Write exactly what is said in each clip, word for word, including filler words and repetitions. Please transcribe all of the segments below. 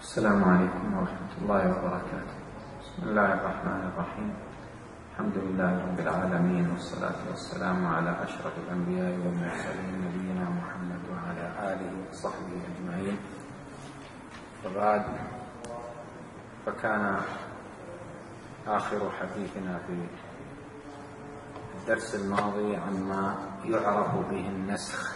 السلام عليكم ورحمة الله وبركاته. بسم الله الرحمن الرحيم. الحمد لله رب العالمين، والصلاة والسلام على أشرف الأنبياء والمرسلين نبينا محمد وعلى آله وصحبه أجمعين. وبعد، فكان آخر حديثنا في الدرس الماضي عما يعرف به النسخ،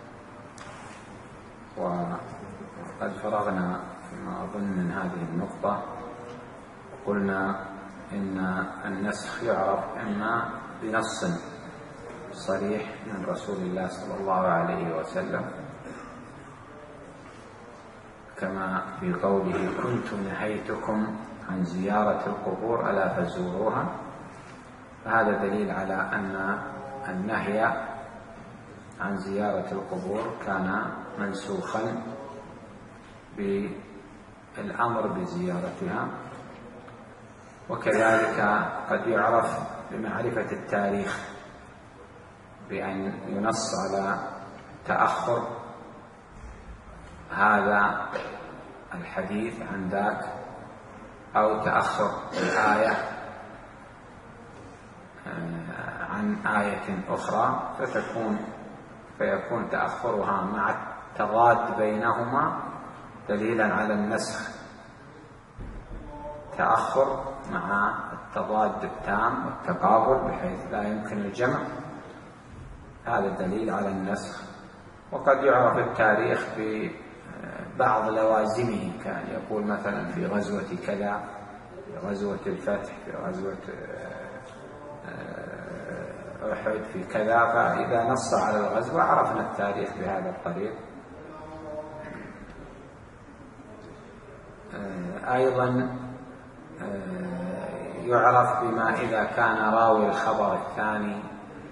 وقد فرغنا فيما أظن من هذه النقطة، وقلنا إن النسخ يعرف إما بنص صريح من رسول الله صلى الله عليه وسلم، كما في قوله: كنت نهيتكم عن زيارة القبور ألا فزوروها. فهذا دليل على أن النهي عن زيارة القبور كان منسوخا بالأمر بزيارتها. وكذلك قد يعرف بمعرفة التاريخ بأن ينص على تأخر هذا الحديث عن ذاك، أو تأخر الآية عن آية أخرى، فتكون فيكون تأخرها مع التضاد بينهما دليلا على النسخ. تأخر مع التضاد التام والتقابل بحيث لا يمكن الجمع، هذا دليل على النسخ. وقد يعرف التاريخ ببعض لوازمه، كان يقول مثلا في غزوة كذا، في غزوة الفتح، في غزوة أحد، في كذا، فإذا نص على الغزوة عرفنا التاريخ بهذا الطريق. أيضا يعرف بما إذا كان راوي الخبر الثاني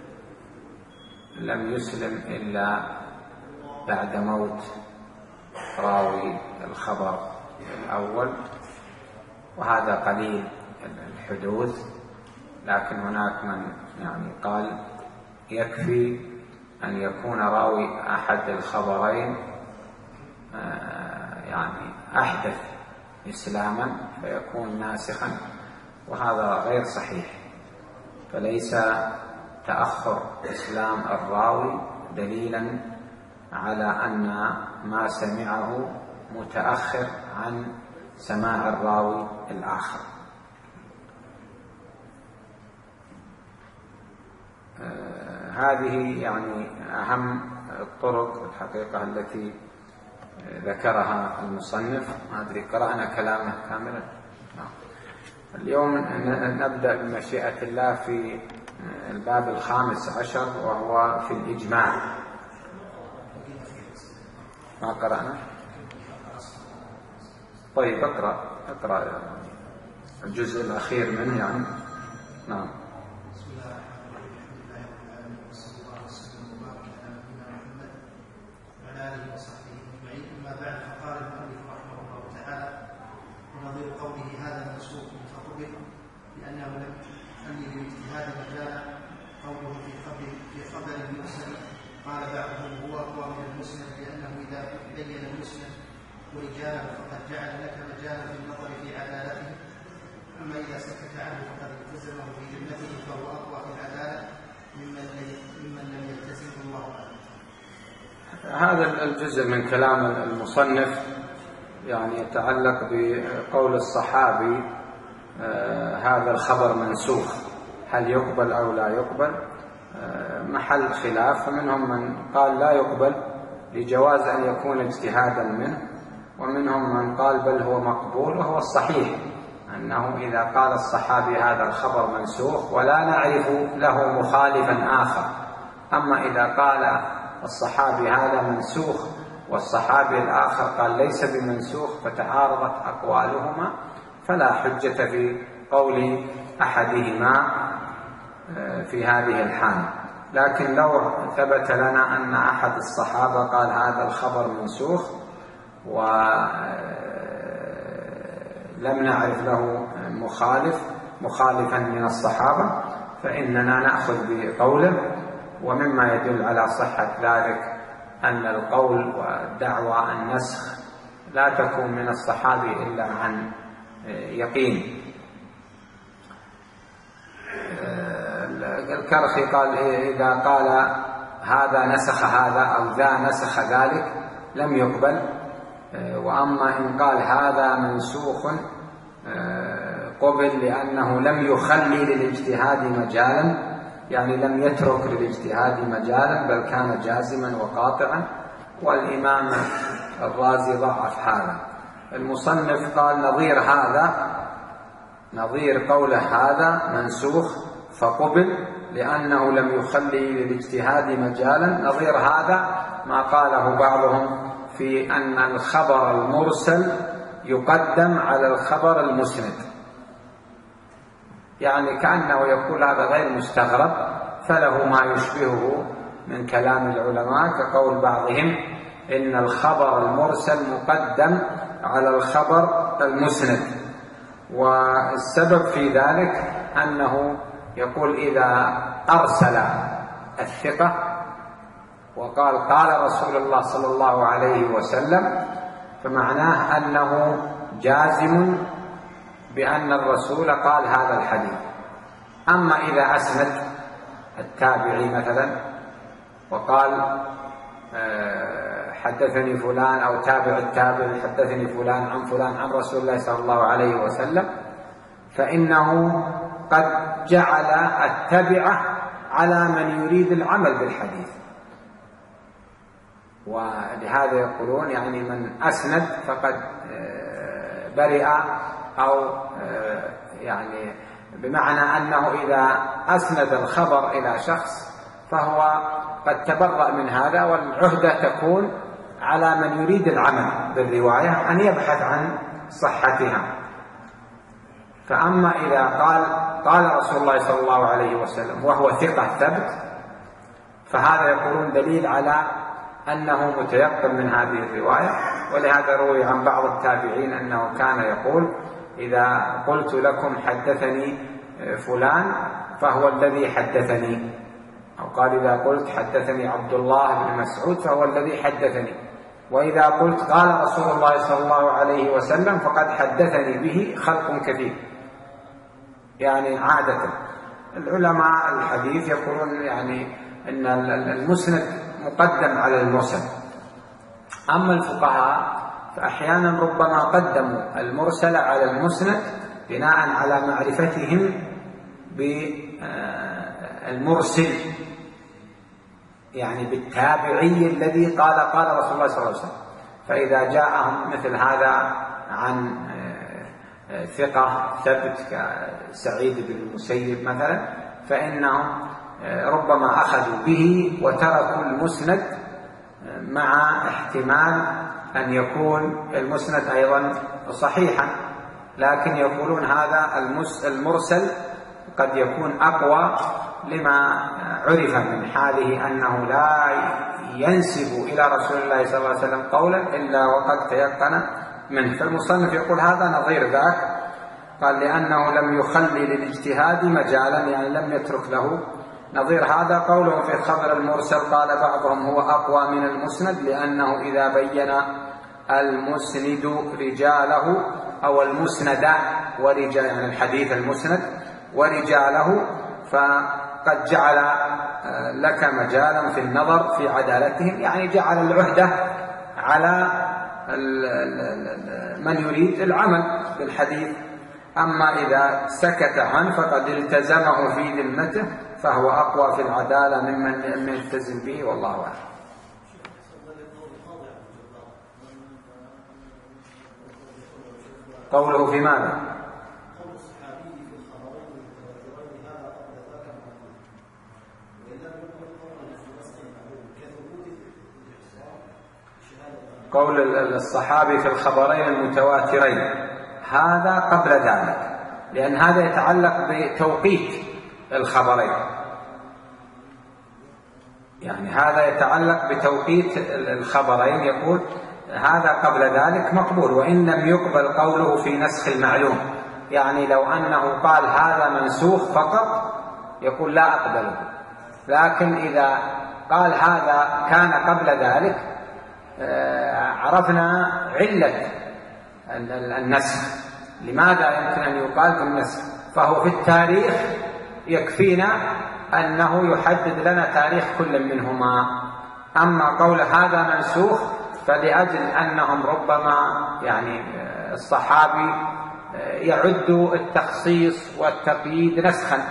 لم يسلم إلا بعد موت راوي الخبر الأول، وهذا قليل الحدوث، لكن هناك من يعني قال يكفي أن يكون راوي أحد الخبرين يعني أحدث إسلاما فيكون ناسخا، وهذا غير صحيح. فليس تأخر إسلام الراوي دليلا على أن ما سمعه متأخر عن سماع الراوي الآخر. آه هذه يعني أهم الطرق الحقيقة التي ذكرها المصنف. ما أدري قرأنا كلامه كاملا. اليوم نبدأ بمشيئة الله في الباب الخامس عشر، وهو في الإجماع. ما قرأنا؟ طيب اقرأ اقرأ الجزء الأخير منه يعني. نعم. ونظير قوله هذا المسوق متطبق لأنه لم يخلي بالاجتهاد مجالا. قوله في خبر في خبر المرسل قال بعضهم هو أقوى من المسند، لأنه إذا بين المسند ورجاله فقد جعل لك مجالا في النظر في عدالته، أما إذا سكت عنه فقد التزمه في ذمته فهو أقوى في العدالة ممن لم يلتزمه الله عنه. هذا الجزء من كلام المصنف يعني يتعلق بقول الصحابي آه هذا الخبر منسوخ، هل يقبل أو لا يقبل؟ آه محل خلاف، فمنهم من قال لا يقبل لجواز أن يكون اجتهادا منه، ومنهم من قال بل هو مقبول. وهو الصحيح أنه إذا قال الصحابي هذا الخبر منسوخ ولا نعرف له مخالفا آخر، أما إذا قال الصحابي هذا منسوخ والصحابي الآخر قال ليس بمنسوخ فتعارضت أقوالهما، فلا حجة في قول أحدهما في هذه الحالة. لكن لو ثبت لنا أن أحد الصحابة قال هذا الخبر منسوخ ولم نعرف له مخالف مخالفا من الصحابة، فإننا نأخذ بقوله. ومما يدل على صحة ذلك أن القول ودعوى النسخ لا تكون من الصحابي إلا عن يقين. الكرخي قال إذا قال هذا نسخ هذا أو ذا نسخ ذلك لم يقبل، وأما إن قال هذا منسوخ قبل لأنه لم يخلي للاجتهاد مجالا، يعني لم يترك للاجتهاد مجالا بل كان جازما وقاطعا، والإمام الرازي ضعف هذا. المصنف قال نظير هذا، نظير قول هذا منسوخ فقبل لأنه لم يخلي للاجتهاد مجالا. نظير هذا ما قاله بعضهم في أن الخبر المرسل يقدم على الخبر المسند، يعني كأنه يقول هذا غير مستغرب، فله ما يشبهه من كلام العلماء كقول بعضهم إن الخبر المرسل مقدم على الخبر المسند. والسبب في ذلك أنه يقول إذا أرسل الثقة وقال قال رسول الله صلى الله عليه وسلم فمعناه أنه جازم بأن الرسول قال هذا الحديث. أما إذا أسند التابعي مثلا وقال حدثني فلان أو تابع التابع حدثني فلان عن فلان عن رسول الله صلى الله عليه وسلم، فإنه قد جعل التبعة على من يريد العمل بالحديث، ولهذا يقولون يعني من أسند فقد برئ، أو يعني بمعنى أنه إذا أسند الخبر إلى شخص فهو قد تبرأ من هذا، والعهدة تكون على من يريد العمل بالرواية أن يبحث عن صحتها. فأما إذا قال قال رسول الله صلى الله عليه وسلم وهو ثقة ثبت، فهذا يقولون دليل على أنه متيقن من هذه الرواية. ولهذا روي عن بعض التابعين أنه كان يقول إذا قلت لكم حدثني فلان فهو الذي حدثني، أو قال إذا قلت حدثني عبد الله بن مسعود فهو الذي حدثني، وإذا قلت قال رسول الله صلى الله عليه وسلم فقد حدثني به خلق كثير. يعني عادة العلماء الحديث يقولون يعني أن المسند مقدم على المرسل. أما الفقهاء فأحيانا ربما قدموا المرسل على المسند بناء على معرفتهم بالمرسل، يعني بالتابعي الذي قال قال رسول الله صلى الله عليه وسلم. فإذا جاءهم مثل هذا عن ثقة ثبت كسعيد بن المسيب مثلا، فإنهم ربما أخذوا به وتركوا المسند، مع احتمال أن يكون المسند أيضا صحيحا، لكن يقولون هذا المرسل قد يكون أقوى لما عرف من حاله أنه لا ينسب إلى رسول الله صلى الله عليه وسلم قولا إلا وقد تيقن منه. فالمصنف يقول هذا نظير ذاك، قال لأنه لم يخلي للاجتهاد مجالا، يعني لم يترك له. نظير هذا قوله في الخبر المرسل قال بعضهم هو أقوى من المسند، لأنه إذا بين المسند رجاله أو المسند ورجال، يعني الحديث المسند ورجاله، فقد جعل لك مجالا في النظر في عدالتهم، يعني جعل العهدة على من يريد العمل بالحديث. أما إذا سكت عنه فقد التزمه في ذمته، فهو أقوى في العدالة ممن يلتزم به، والله أعلم. قوله في ماذا؟ قول الصحابي في الخبرين المتواترين هذا قبل ذلك، لأن هذا يتعلق بتوقيت الخبرين، يعني هذا يتعلق بتوقيت الخبرين. يقول هذا قبل ذلك مقبول، وإن لم يقبل قوله في نسخ المعلوم، يعني لو أنه قال هذا منسوخ فقط يقول لا أقبله، لكن إذا قال هذا كان قبل ذلك عرفنا علة النسخ، لماذا يمكن أن يقال بالنسخ، فهو في التاريخ يكفينا أنه يحدد لنا تاريخ كل منهما. أما قول هذا منسوخ فلأجل أنهم ربما يعني الصحابي يعد التخصيص والتقييد نسخا،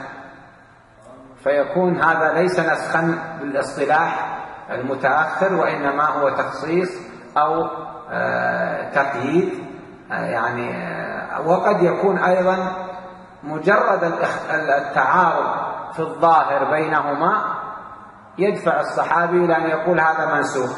فيكون هذا ليس نسخا بالاصطلاح المتأخر، وإنما هو تخصيص أو تقييد يعني. وقد يكون أيضا مجرد التعارض في الظاهر بينهما يدفع الصحابي إلى أن يقول هذا منسوخ.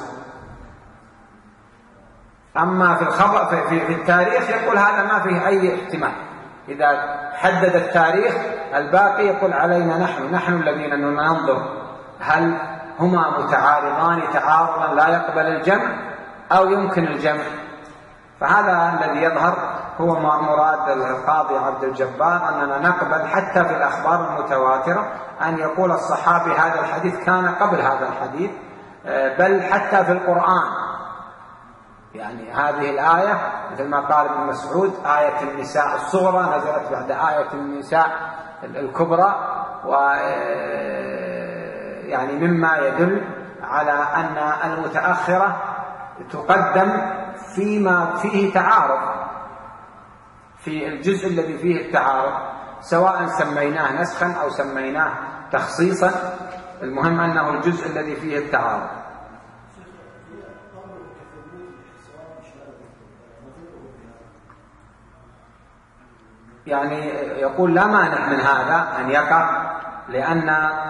أما في الخبر في التاريخ يقول هذا ما فيه أي احتمال، إذا حدد التاريخ الباقي يقول علينا نحن نحن الذين ننظر هل هما متعارضان تعارضا لا يقبل الجمع أو يمكن الجمع. فهذا الذي يظهر هو مراد القاضي عبد الجبار، أننا نقبل حتى في الأخبار المتواترة أن يقول الصحابي هذا الحديث كان قبل هذا الحديث، بل حتى في القرآن يعني هذه الآية مثل ما قال ابن مسعود آية النساء الصغرى نزلت بعد آية النساء الكبرى، و يعني مما يدل على أن المتأخرة تقدم فيما فيه تعارض، في الجزء الذي فيه التعارض، سواء سميناه نسخا أو سميناه تخصيصا، المهم أنه الجزء الذي فيه التعارض. يعني يقول لا مانع من هذا أن يقع، لأن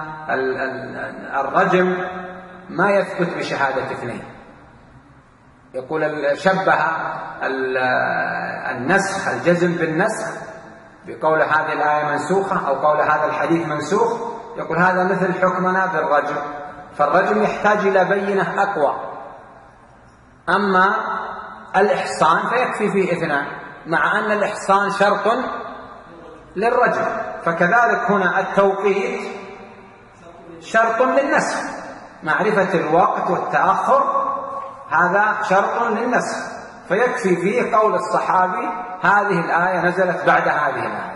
الرجم ما يثبت بشهادة اثنين. يقول شبه النسخ الجزم بالنسخ بقول هذه الآية منسوخة أو قول هذا الحديث منسوخ، يقول هذا مثل حكمنا بالرجم، فالرجم يحتاج إلى بينة أقوى. أما الإحصان فيكفي فيه اثنان، مع أن الإحصان شرط للرجم، فكذلك هنا التوقيت شرط للنسخ، معرفة الوقت والتأخر هذا شرط للنسخ، فيكفي فيه قول الصحابي هذه الآية نزلت بعد هذه الآية.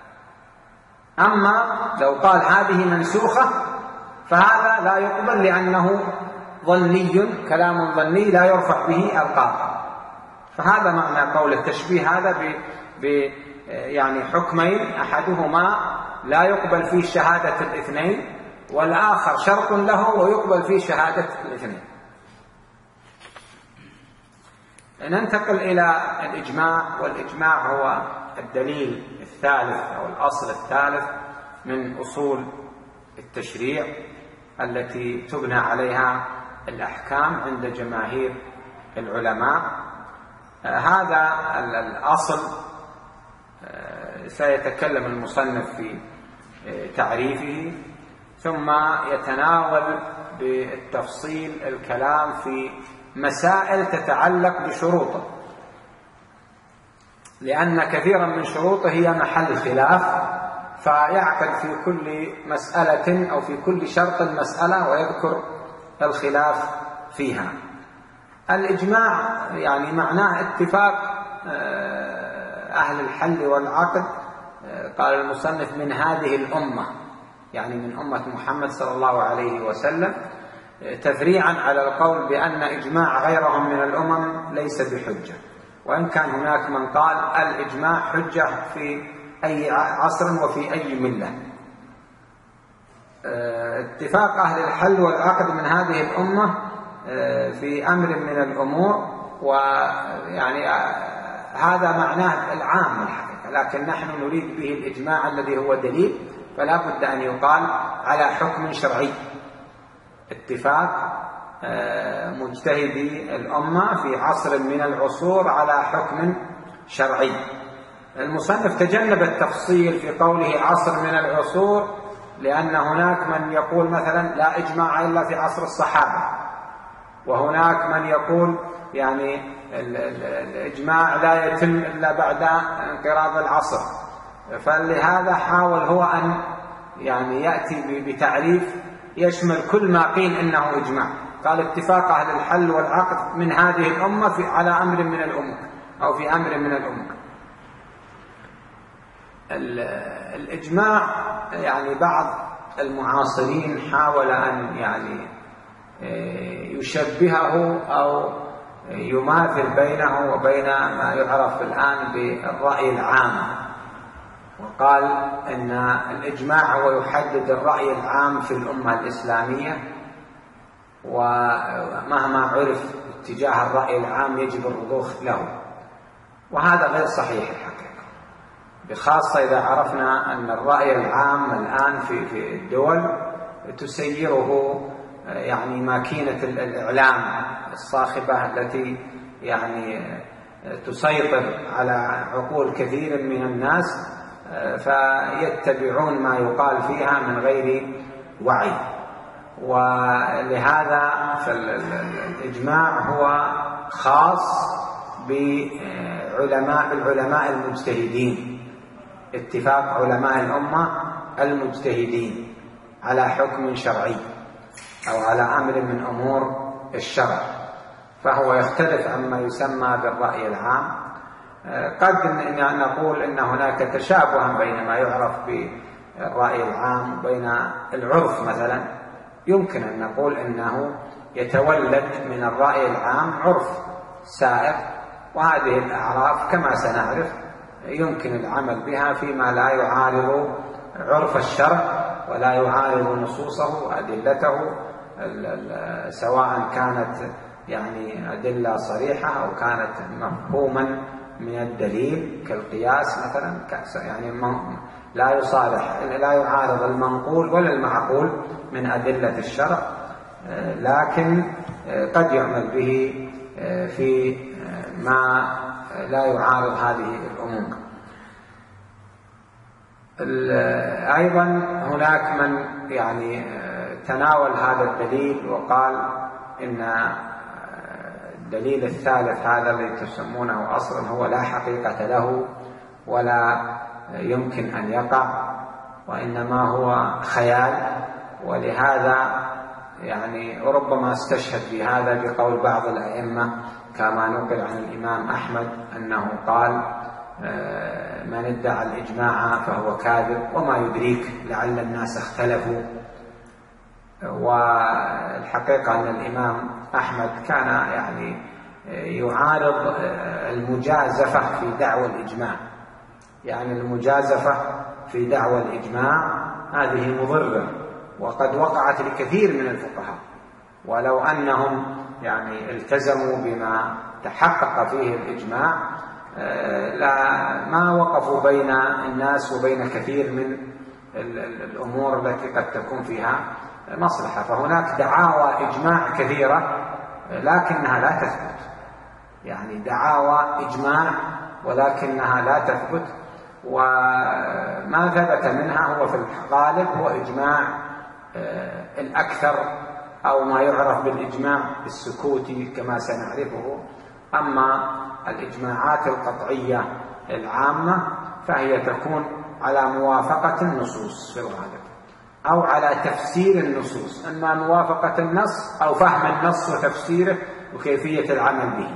أما لو قال هذه منسوخة فهذا لا يقبل، لأنه ظني، كلام ظني لا يرفع به القاطع. فهذا معنى قول التشبيه هذا ب... ب يعني حكمين، أحدهما لا يقبل فيه شهادة الاثنين، والآخر شرط له ويقبل فيه شهادة الاثنين. ننتقل إلى الإجماع، والإجماع هو الدليل الثالث أو الأصل الثالث من أصول التشريع التي تبنى عليها الأحكام عند جماهير العلماء. هذا الأصل سيتكلم المصنف في تعريفه، ثم يتناول بالتفصيل الكلام في مسائل تتعلق بشروطه، لأن كثيرا من شروطه هي محل خلاف، فيعقد في كل مسألة أو في كل شرط مسألة ويذكر الخلاف فيها. الإجماع يعني معناه اتفاق أهل الحل والعقد، قال المصنف من هذه الأمة، يعني من أمة محمد صلى الله عليه وسلم، تفريعا على القول بأن إجماع غيرهم من الأمم ليس بحجة، وإن كان هناك من قال الإجماع حجة في أي عصر وفي أي ملة. اتفاق أهل الحل والعقد من هذه الأمة في أمر من الأمور، ويعني هذا معناه العام الحقيقة، لكن نحن نريد به الإجماع الذي هو دليل، فلا بد أن يقال على حكم شرعي، اتفاق مجتهدي الأمة في عصر من العصور على حكم شرعي. المصنف تجنب التفصيل في قوله عصر من العصور، لأن هناك من يقول مثلا لا إجماع إلا في عصر الصحابة، وهناك من يقول يعني الإجماع لا يتم إلا بعد انقراض العصر. فلهذا حاول هو أن يعني يأتي بتعريف يشمل كل ما قيل إنه إجماع، قال اتفاق أهل الحل والعقد من هذه الأمة في على أمر من الأمور أو في أمر من الأمور. الإجماع يعني بعض المعاصرين حاول أن يعني يشبهه أو يماثل بينه وبين ما يعرف الآن بالرأي العام، وقال إن الإجماع هو يحدد الرأي العام في الأمة الإسلامية، ومهما عرف اتجاه الرأي العام يجب الرضوخ له، وهذا غير صحيح الحقيقة، بخاصة إذا عرفنا أن الرأي العام الآن في في الدول تسيره يعني ماكينة الإعلام الصاخبة التي يعني تسيطر على عقول كثير من الناس، فيتبعون ما يقال فيها من غير وعي. ولهذا فالإجماع هو خاص بعلماء بالعلماء المجتهدين، اتفاق علماء الأمة المجتهدين على حكم شرعي أو على أمر من أمور الشرع، فهو يختلف عما يسمى بالرأي العام. قد نقول إن هناك تشابها بين ما يعرف بالرأي العام وبين العرف مثلا، يمكن أن نقول إنه يتولد من الرأي العام عرف سائر، وهذه الأعراف كما سنعرف يمكن العمل بها فيما لا يعارض عرف الشرع ولا يعارض نصوصه وأدلته، سواء كانت يعني أدلة صريحة أو كانت مفهوما من الدليل كالقياس مثلا، يعني لا يصالح لا يعارض المنقول ولا المعقول من أدلة الشرع، لكن قد يعمل به في ما لا يعارض هذه الأمور. أيضا هناك من يعني تناول هذا الدليل وقال إن الدليل الثالث هذا الذي تسمونه أصلا هو لا حقيقة له ولا يمكن أن يقع، وإنما هو خيال، ولهذا يعني ربما استشهد بهذا بقول بعض الأئمة كما نقل عن الإمام أحمد أنه قال من ادعى الإجماع فهو كاذب وما يدريك لعل الناس اختلفوا. والحقيقة أن الإمام أحمد كان يعني يعارض المجازفة في دعوى الإجماع، يعني المجازفة في دعوى الإجماع هذه مضرة وقد وقعت لكثير من الفقهاء، ولو أنهم يعني التزموا بما تحقق فيه الإجماع لا ما وقفوا بين الناس وبين كثير من الأمور التي قد تكون فيها مصلحة. فهناك دعاوى إجماع كثيرة لكنها لا تثبت، يعني دعاوى إجماع ولكنها لا تثبت، وما ثبت منها هو في الغالب هو إجماع الأكثر أو ما يعرف بالإجماع السكوتي كما سنعرفه. أما الإجماعات القطعية العامة فهي تكون على موافقة النصوص في الغالب أو على تفسير النصوص، إما موافقة النص أو فهم النص وتفسيره وكيفية العمل به.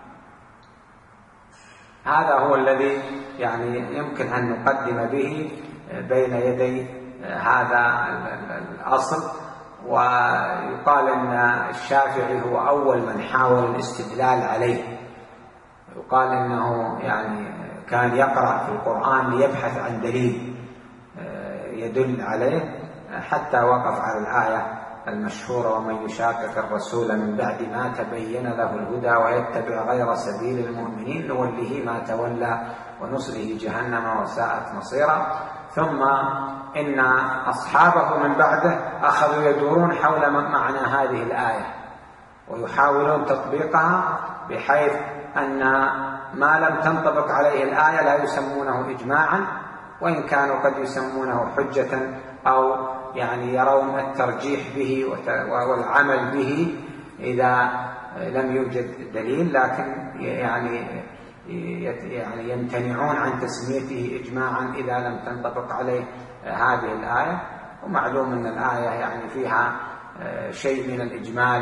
هذا هو الذي يعني يمكن أن نقدم به بين يدي هذا الأصل. ويقال أن الشافعي هو أول من حاول الاستدلال عليه، يقال أنه يعني كان يقرأ في القرآن ليبحث عن دليل يدل عليه حتى وقف على الآية المشهورة ومن يشاقق الرسول من بعد ما تبين له الهدى ويتبع غير سبيل المؤمنين نوله ما تولى ونصله جهنم وساءت مصيرا. ثم إن أصحابه من بعده أخذوا يدورون حول معنى هذه الآية ويحاولون تطبيقها، بحيث أن ما لم تنطبق عليه الآية لا يسمونه إجماعا، وإن كانوا قد يسمونه حجة أو يعني يرون الترجيح به والعمل به إذا لم يوجد دليل، لكن يعني يعني يمتنعون عن تسميته إجماعا إذا لم تنطبق عليه هذه الآية. ومعلوم أن الآية يعني فيها شيء من الإجمال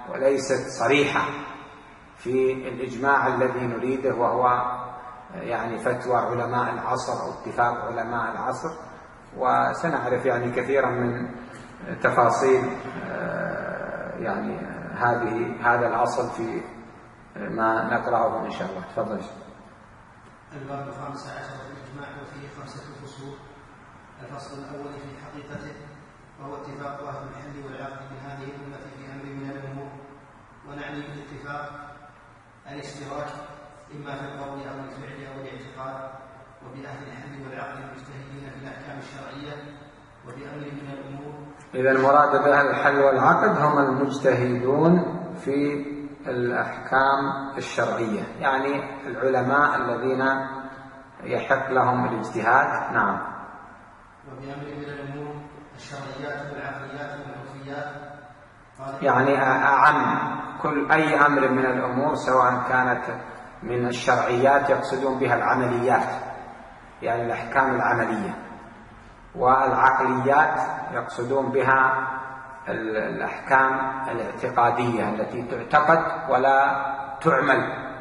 وليست صريحة في الإجماع الذي نريده، وهو يعني فتوى علماء العصر أو اتفاق علماء العصر. وسنعرف يعني كثيرا من تفاصيل يعني هذه هذا الأصل في ما نقرأه إن شاء الله. تفضل. الباب الخامس عشر في الإجماع وفيه خمسة فصول. الفصل الأول في حقيقته، وهو اتفاق أهل الحل والعقد بهذه الأمة في أمر من الأمور. ونعني بالاتفاق الاشتراك إما في القول أو الفعل أو الاعتقاد، وبأهل الحل والعقد المجتهدين في الأحكام الشرعية وبأمر من الأمور. إذا المراد بأهل الحل والعقد هم المجتهدون في الأحكام الشرعية، يعني العلماء الذين يحق لهم الاجتهاد. نعم. وبأمر من الأمور الشرعيات والعقليات والعرفيات، يعني أعم كل أي أمر من الأمور، سواء كانت من الشرعيات يقصدون بها العمليات، يعني الأحكام العملية، والعقليات يقصدون بها الأحكام الاعتقادية التي تعتقد ولا تعمل،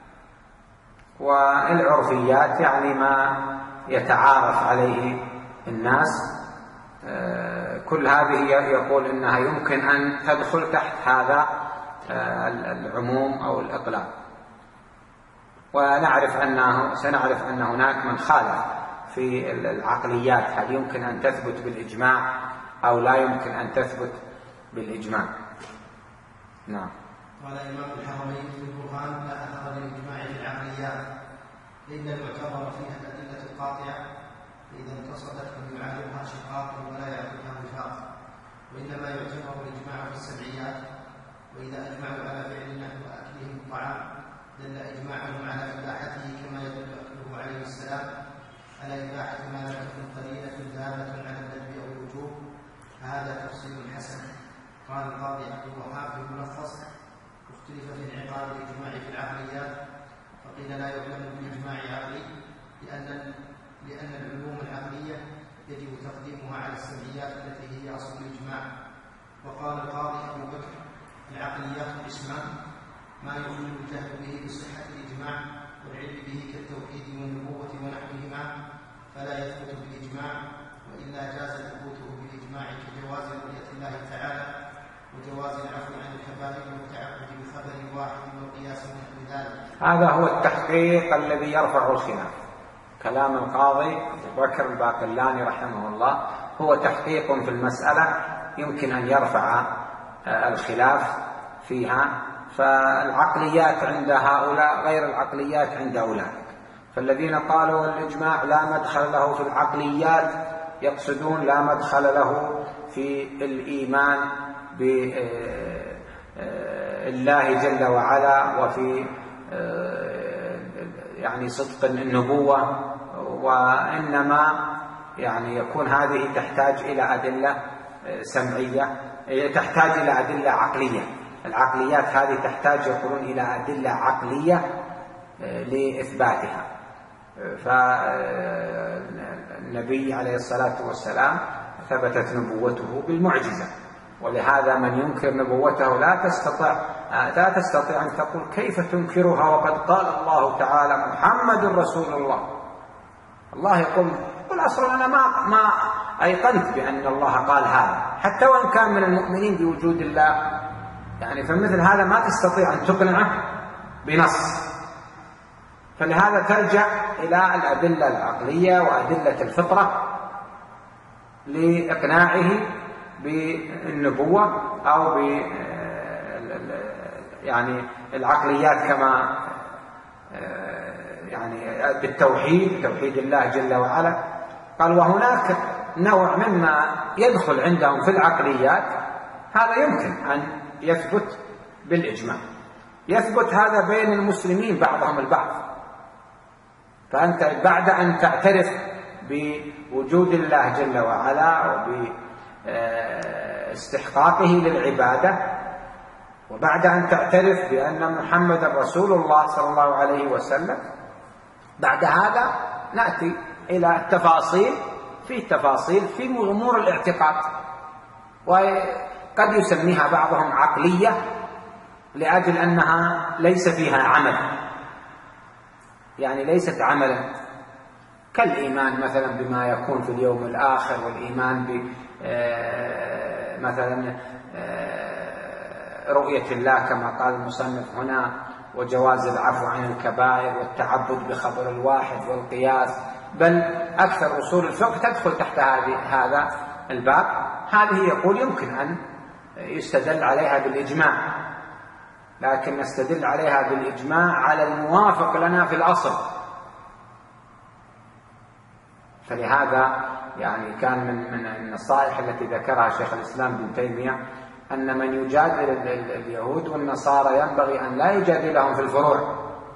والعرفيات يعني ما يتعارف عليه الناس. كل هذه يقول إنها يمكن أن تدخل تحت هذا العموم أو الإطلاق. ونعرف أنه سنعرف أن هناك من خالف في العقليات، هل يمكن أن تثبت بالإجماع أو لا يمكن أن تثبت بالإجماع. نعم. قال إمام الحرمين في البرهان: لا أثر للإجماع في العقليات، فإن المعتبر فيها الأدلة القاطعة، فإذا انتصبت فليعارضها شقاق ولا يعقدها وفاق. وإنما يعتبر الإجماع في السبعيات، وإذا أجمعوا على فعل نحو أكلهم الطعام دل إجماعهم على إباحته، كما يدل أكله عليه السلام على إباحة ما لم تكن قليلة دالة على الندب أو الوجوب، فهذا تفصيل حسن. قال القاضي عبد الوهاب في الملخص: اختلف في انعقاد الإجماع في العقليات، فقيل لا يعلم بالإجماع عقلي لأن لأن العلوم العقلية يجب تقديمها على السمعيات التي هي أصل الإجماع. وقال القاضي أبو بكر: العقليات قسمان: ما يخل الجهل به بصحة الإجماع والعلم به كالتوحيد والنبوة ونحوهما فلا يثبت بالإجماع، وإلا جاز ثبوته بالإجماع كجواز رؤية الله تعالى وجواز العفو عن الكبائر والتعبد بخبر واحد والقياس ونحو ذلك. هذا هو التحقيق الذي يرفع الخلاف. كلام القاضي أبو بكر الباقلاني رحمه الله هو تحقيق في المسألة يمكن أن يرفع الخلاف فيها. فالعقليات عند هؤلاء غير العقليات عند أولئك. فالذين قالوا الإجماع لا مدخل له في العقليات يقصدون لا مدخل له في الإيمان بالله جل وعلا وفي يعني صدق النبوة، وإنما يعني يكون هذه تحتاج إلى أدلة سمعية، تحتاج إلى أدلة عقلية. العقليات هذه تحتاج يقولون إلى أدلة عقلية لإثباتها. فالنبي عليه الصلاة والسلام ثبتت نبوته بالمعجزة، ولهذا من ينكر نبوته لا تستطيع لا تستطيع أن تقول كيف تنكرها وقد قال الله تعالى محمد رسول الله. الله يقول قل أصلا أنا ما ما أيقنت بأن الله قال هذا، حتى وإن كان من المؤمنين بوجود الله. يعني فمثل هذا ما تستطيع أن تقنعه بنص، فلهذا ترجع إلى الأدلة العقلية وأدلة الفطرة لإقناعه بالنبوة أو ب يعني العقليات كما يعني بالتوحيد، توحيد الله جل وعلا. قال وهناك نوع مما يدخل عندهم في العقليات هذا يمكن أن يثبت بالإجماع، يثبت هذا بين المسلمين بعضهم البعض. فأنت بعد أن تعترف بوجود الله جل وعلا وباستحقاقه للعبادة، وبعد أن تعترف بأن محمد رسول الله صلى الله عليه وسلم، بعد هذا نأتي إلى التفاصيل في تفاصيل في أمور الاعتقاد، وقد يسميها بعضهم عقلية لأجل أنها ليس فيها عمل، يعني ليست عملا كالإيمان مثلا بما يكون في اليوم الآخر، والإيمان ب مثلا رؤية الله كما قال المصنف هنا، وجواز العفو عن الكبائر، والتعبد بخبر الواحد، والقياس، بل أكثر أصول الفقه تدخل تحت هذا الباب. هذه يقول يمكن أن يستدل عليها بالإجماع، لكن نستدل عليها بالإجماع على الموافق لنا في الأصل. فلهذا يعني كان من من النصائح التي ذكرها شيخ الإسلام ابن تيمية أن من يجادل اليهود والنصارى ينبغي أن لا يجادلهم في الفروع،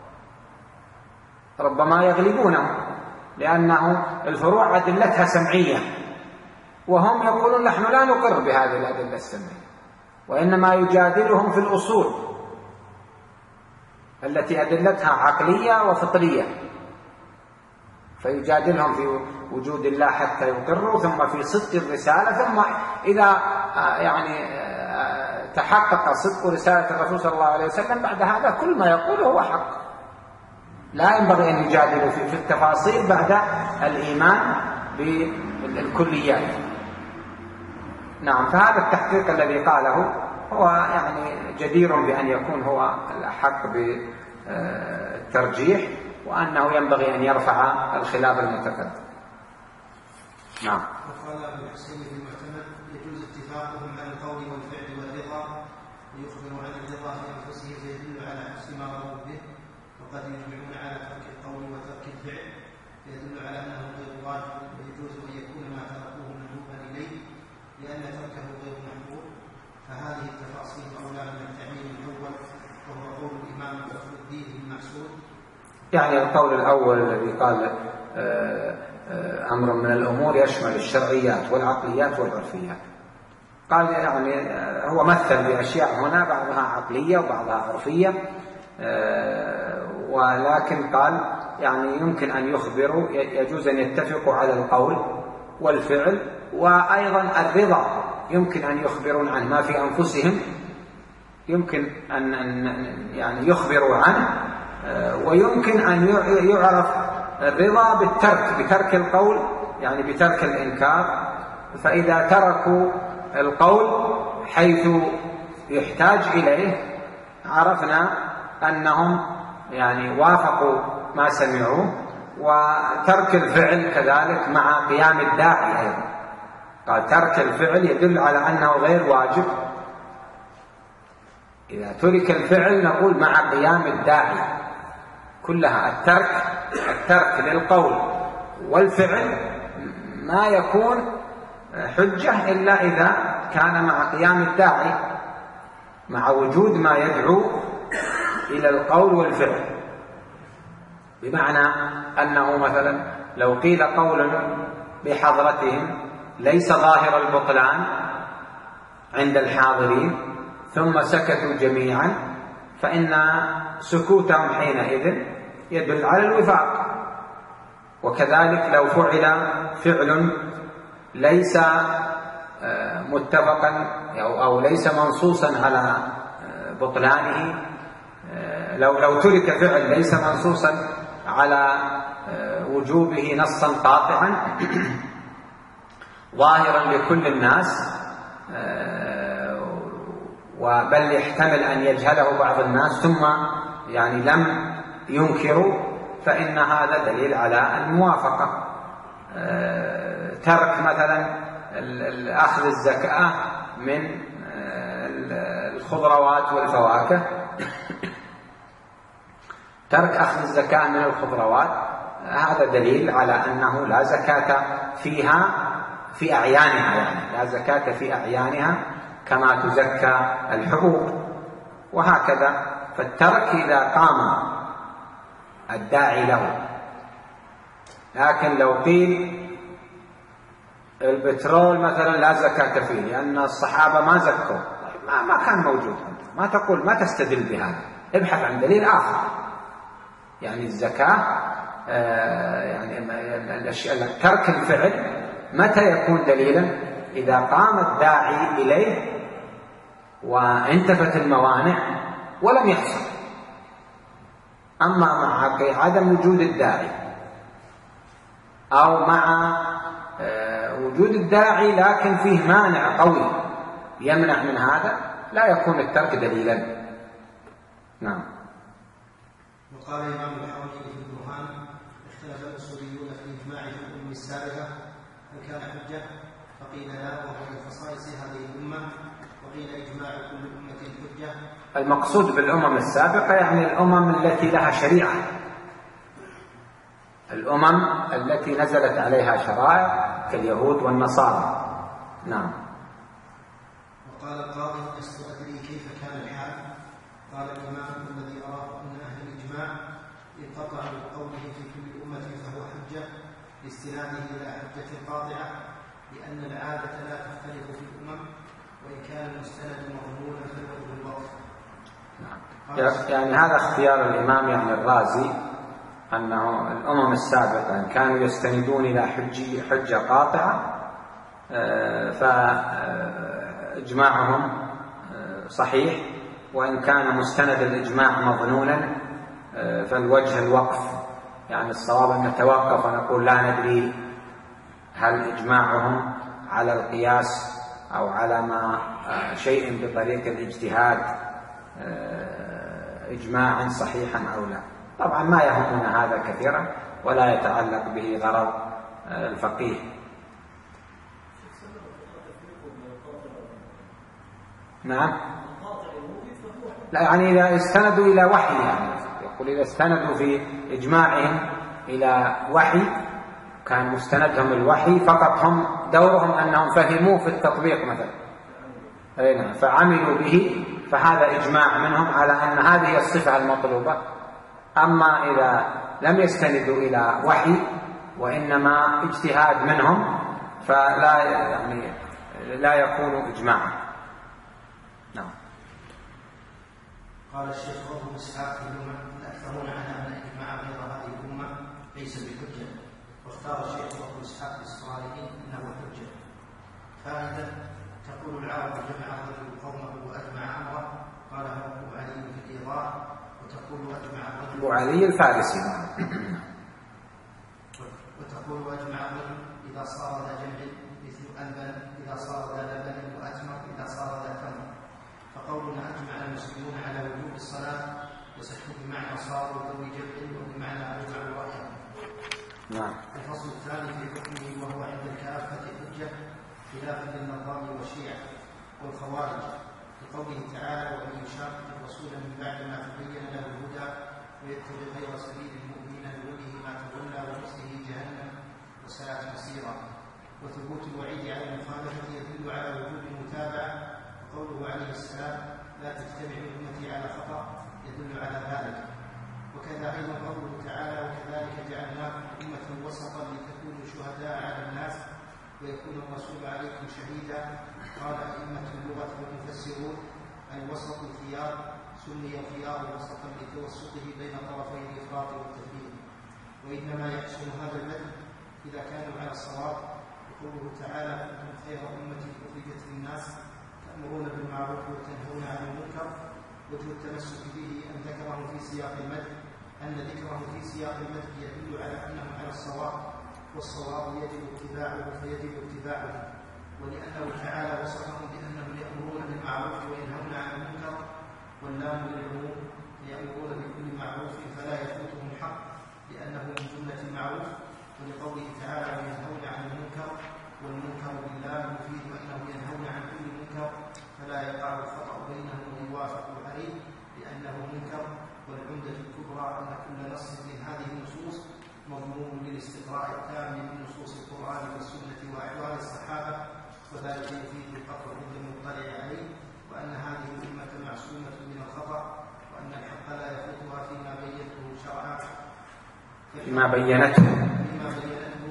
ربما يغلبونهم، لأنه الفروع أدلتها سمعية، وهم يقولون نحن لا نقر بهذه الأدلة السمعية، وإنما يجادلهم في الأصول التي أدلتها عقلية وفطرية، فيجادلهم في وجود الله حتى يقروا، ثم في صدق الرسالة، ثم إذا يعني تحقق صدق رسالة الرسول صلى الله عليه وسلم بعد هذا كل ما يقوله هو حق. لا ينبغي أن يجادلوا في التفاصيل بعد الإيمان بالكليات. نعم، فهذا التحقيق الذي قاله هو يعني جدير بأن يكون هو الأحق بالترجيح، وأنه ينبغي أن يرفع الخلاف المتقدم. نعم. وقال ابن الحسين في المعتمد: يجوز اتفاقهم على القول والفعل والرضا، ويخبر عن الرضا في أنفسهم فيدل على حسن ما رضوا به، وقد يجمعون على ترك القول وترك الفعل فيدل على أنه غير واجب، ويجوز أن يكون ما تركوه مندوبا إليه لأن تركه غير محبوب. فهذه التفاصيل أولى من التعميم الأول، وهو قول الإمام فخر الدين المعسود. يعني القول الأول الذي قال أمر من الأمور يشمل الشرعيات والعقليات والعرفيات، قال يعني هو مثل بأشياء هنا بعضها عقلية وبعضها عرفية، ولكن قال يعني يمكن أن يخبروا، يجوز أن يتفقوا على القول والفعل، وأيضا الرضا يمكن أن يخبرون عن ما في أنفسهم، يمكن أن يعني يخبروا عنه، ويمكن أن يعرف الرضا بالترك، بترك القول يعني بترك الإنكار. فإذا تركوا القول حيث يحتاج إليه عرفنا أنهم يعني وافقوا ما سمعوه، وترك الفعل كذلك مع قيام الداعي أيضا. قال ترك الفعل يدل على أنه غير واجب، إذا ترك الفعل نقول مع قيام الداعي، كلها الترك الترك للقول والفعل ما يكون حجة إلا إذا كان مع قيام الداعي، مع وجود ما يدعو إلى القول والفعل. بمعنى أنه مثلا لو قيل قول بحضرتهم ليس ظاهر البطلان عند الحاضرين ثم سكتوا جميعا، فإن سكوتهم حينئذ يدل على الوفاق. وكذلك لو فعل فعل ليس متفقا أو ليس منصوصا على بطلانه، لو لو ترك فعل ليس منصوصا على وجوبه نصا قاطعا ظاهرا لكل الناس، وبل يحتمل أن يجهله بعض الناس ثم يعني لم ينكروا، فإن هذا دليل على الموافقة. ترك مثلا أخذ الزكاة من الخضروات والفواكه، ترك أخذ الزكاة من الخضروات هذا دليل على أنه لا زكاة فيها في أعيانها، يعني لا زكاة في أعيانها كما تزكى الحبوب، وهكذا. فالترك إذا قام الداعي له. لكن لو قيل البترول مثلا لا زكاة فيه لأن الصحابة ما زكوا، ما, ما كان موجود، ما تقول، ما تستدل بهذا، ابحث عن دليل آخر. يعني الزكاة آه يعني الأشياء ترك الفعل متى يكون دليلا؟ إذا قام الداعي إليه وانتفت الموانع ولم يحصل. أما مع عدم وجود الداعي أو مع وجود الداعي لكن فيه مانع قوي يمنع من هذا، لا يكون الترك دليلا. نعم. وقال الإمام الحويني في البرهان: اختلف الأصوليون في الإجماع في الأمم السابقة هل كان حجة؟ فقيل لا، وهو من خصائص هذه الأمة، وقيل إجماع كل أمة حجة. المقصود بالأمم السابقة يعني الأمم التي لها شريعة، الأمم التي نزلت عليها شرائع كاليهود والنصارى. نعم. وقال القاضي: لست أدري كيف كان الحال. قال الإمام: الذي أراه أن أهل الإجماع انقطع بقوله في كل أمة فهو حجة لاستناده إلى حجة قاطعة، لأن العادة لا تختلف في الأمم، وإن كان المستند مضمونا فالوجه الوقف. يعني هذا اختيار الإمام يعني الرازي، أنه الأمم السابقة إن كانوا يستندون إلى حجة قاطعة فإجماعهم صحيح، وإن كان مستند الإجماع مظنونا فالوجه الوقف. يعني الصواب أن نتوقف ونقول لا ندري هل إجماعهم على القياس أو على ما شيء بطريق الاجتهاد إجماعا صحيحا أو لا. طبعا ما يهمنا هذا كثيرا ولا يتعلق به غرض الفقيه. نعم. لا يعني إذا استندوا إلى وحي، يعني يقول إذا استندوا في إجماعهم إلى وحي كان مستندهم الوحي فقط، هم دورهم أنهم فهموه في التطبيق مثلا، أي نعم، فعملوا به، فهذا إجماع منهم على أن هذه الصفة المطلوبة. أما إذا لم يستندوا إلى وحي وإنما اجتهاد منهم فلا يعني لا يكون إجماعا. نعم. قال الشيخ أبو إسحاق: الأكثرون على أن إجماع غير هذه الأمة ليس بحجة، واختار الشيخ أبو إسحاق الإسرائيلي أنه حجة. فائدة: تقول العرب جمع الرجل قومه وأجمع أمره، قال أبو علي في الإيضاح، وتقول أجمع الرجل أبو علي الفارسي. وتقول أجمع الرجل إذا صار ذا جمع مثل أنبن إذا صار ذا لبن، وأتمر إذا صار ذا تمر. فقولنا أجمع المسلمون على وجوب الصلاة يصح بمعنى صاروا ذوي جمع، وبمعنى أجمعوا رأيهم. نعم. الفصل الثاني في حكمه وهو عند الكافة حجة، خلافا للنظام والشيعة والخوارج، لقوله تعالى: ومن يشاقق الرسول من بعد ما تبين له الهدى ويتبع غير سبيل المؤمنين نوله ما تولى ونصله جهنم وساءت مصيرا. وثبوت الوعيد على المخالفة يدل على وجوب المتابعة، وقوله عليه السلام: لا تجتمع أمتي على خطأ يدل على ذلك. وكذا أيضا قوله تعالى: وكذلك جعلناكم أمة وسطا لتكونوا شهداء على الناس ويكون الرسول عليكم شهيدا. قال أئمة اللغة والمفسرون: الوسط الخيار، سمي الخيار وسطا لتوسطه بين طرفي الإفراط والتفريط. وإنما يحسن هذا المدح إذا كانوا على الصواب. وقوله تعالى: كنتم خير أمة أخرجت للناس تأمرون بالمعروف وتنهون عن المنكر. وجه التمسك به أن ذكره في سياق المدح أن ذكره في سياق المدح يدل على أنهم على الصواب، والصواب يجب اتباعه فيجب اتباعه. ولأنه تعالى وصفهم بأنهم يأمرون بالمعروف وينهون عن المنكر، واللام للعموم، فيأمرون بكل معروف فلا يفوتهم حق لأنه من جملة المعروف. ولقوله تعالى: وينهون عن المنكر، والمنكر بالله يفيد أنه ينهون عن كل منكر، فلا يقع الخطأ بينهم ويوافقوا عليه لأنه منكر. والعمدة الكبرى أن كل نص من هذه النصوص مضمون للاستقراء التام من نصوص القرآن والسنة وأحوال الصحابة، وذلك يفيد القطع عند المطلع عليه، وأن هذه الأمة معصومة من الخطأ، وأن الحق لا يفوتها فيما بينته شرعا فيما بينته فيما بينته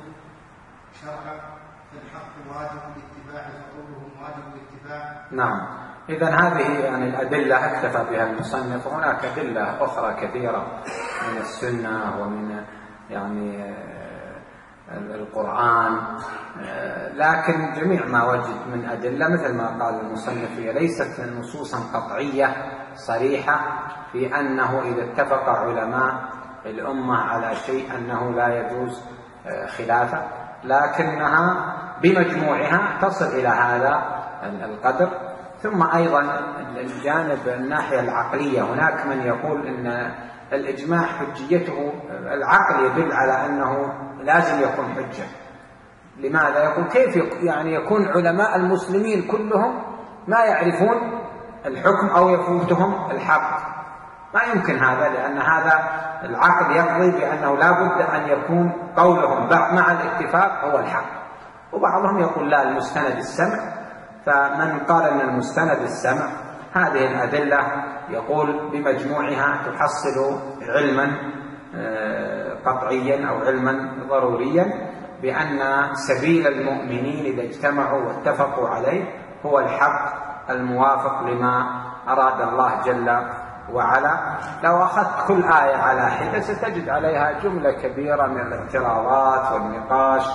شرعا فالحق واجب الاتباع، فقولهم واجب الاتباع. نعم. إذن هذه يعني الأدلة اكتفى بها المصنف، وهناك أدلة أخرى كثيرة من السنة ومن يعني القرآن لكن جميع ما وجد من أدلة مثل ما قال المصنف هي ليست نصوصا قطعية صريحة في أنه إذا اتفق علماء الأمة على شيء أنه لا يجوز خلافه، لكنها بمجموعها تصل إلى هذا القدر. ثم أيضا الجانب الناحية العقلية، هناك من يقول أن الإجماع حجيته العقل يدل على أنه لازم يكون حجة. لماذا؟ يقول كيف يعني يكون علماء المسلمين كلهم ما يعرفون الحكم أو يفوتهم الحق؟ ما يمكن هذا، لأن هذا العقل يقضي بأنه لا بد أن يكون قولهم مع الاتفاق هو الحق. وبعضهم يقول لا، المستند السمع. فمن قال أن المستند السمع هذه الأدلة يقول بمجموعها تحصل علما قطعيا أو علما ضروريا بأن سبيل المؤمنين إذا اجتمعوا واتفقوا عليه هو الحق الموافق لما أراد الله جل وعلا. لو أخذت كل آية على حدة ستجد عليها جملة كبيرة من الاعتراضات والنقاش،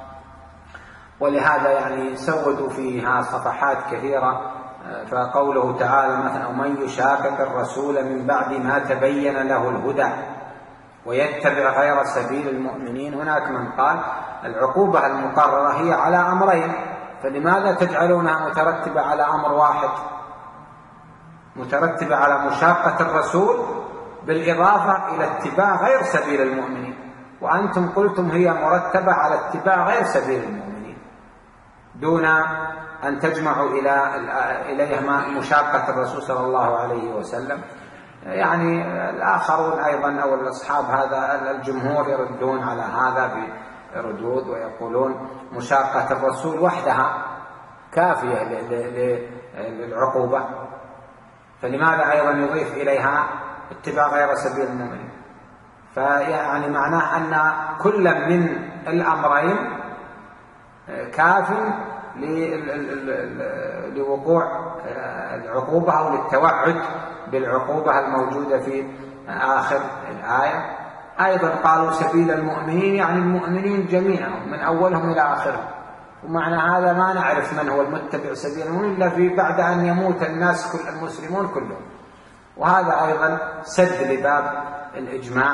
ولهذا يعني سودوا فيها صفحات كثيرة. فقوله تعالى مثلا ومن يشاقق الرسول من بعد ما تبين له الهدى ويتبع غير سبيل المؤمنين، هناك من قال العقوبة المقررة هي على أمرين، فلماذا تجعلونها مترتبة على أمر واحد، مترتبة على مشاقة الرسول بالإضافة إلى اتباع غير سبيل المؤمنين، وأنتم قلتم هي مرتبة على اتباع غير سبيل المؤمنين دون أن تجمعوا إلى إليهما مشاقة الرسول صلى الله عليه وسلم. يعني الآخرون أيضا أو الأصحاب هذا الجمهور يردون على هذا بردود ويقولون مشاقة الرسول وحدها كافية للعقوبة، فلماذا أيضا يضيف إليها اتباع غير سبيل المؤمنين؟ فيعني معناه أن كل من الأمرين كاف لوقوع العقوبة أو للتوعد بالعقوبة الموجودة في آخر الآية. أيضا قالوا سبيل المؤمنين يعني المؤمنين جميعا من أولهم إلى آخرهم، ومعنى هذا ما نعرف من هو المتبع سبيل المؤمنين إلا في بعد أن يموت الناس كل المسلمون كلهم، وهذا أيضا سد لباب الإجماع.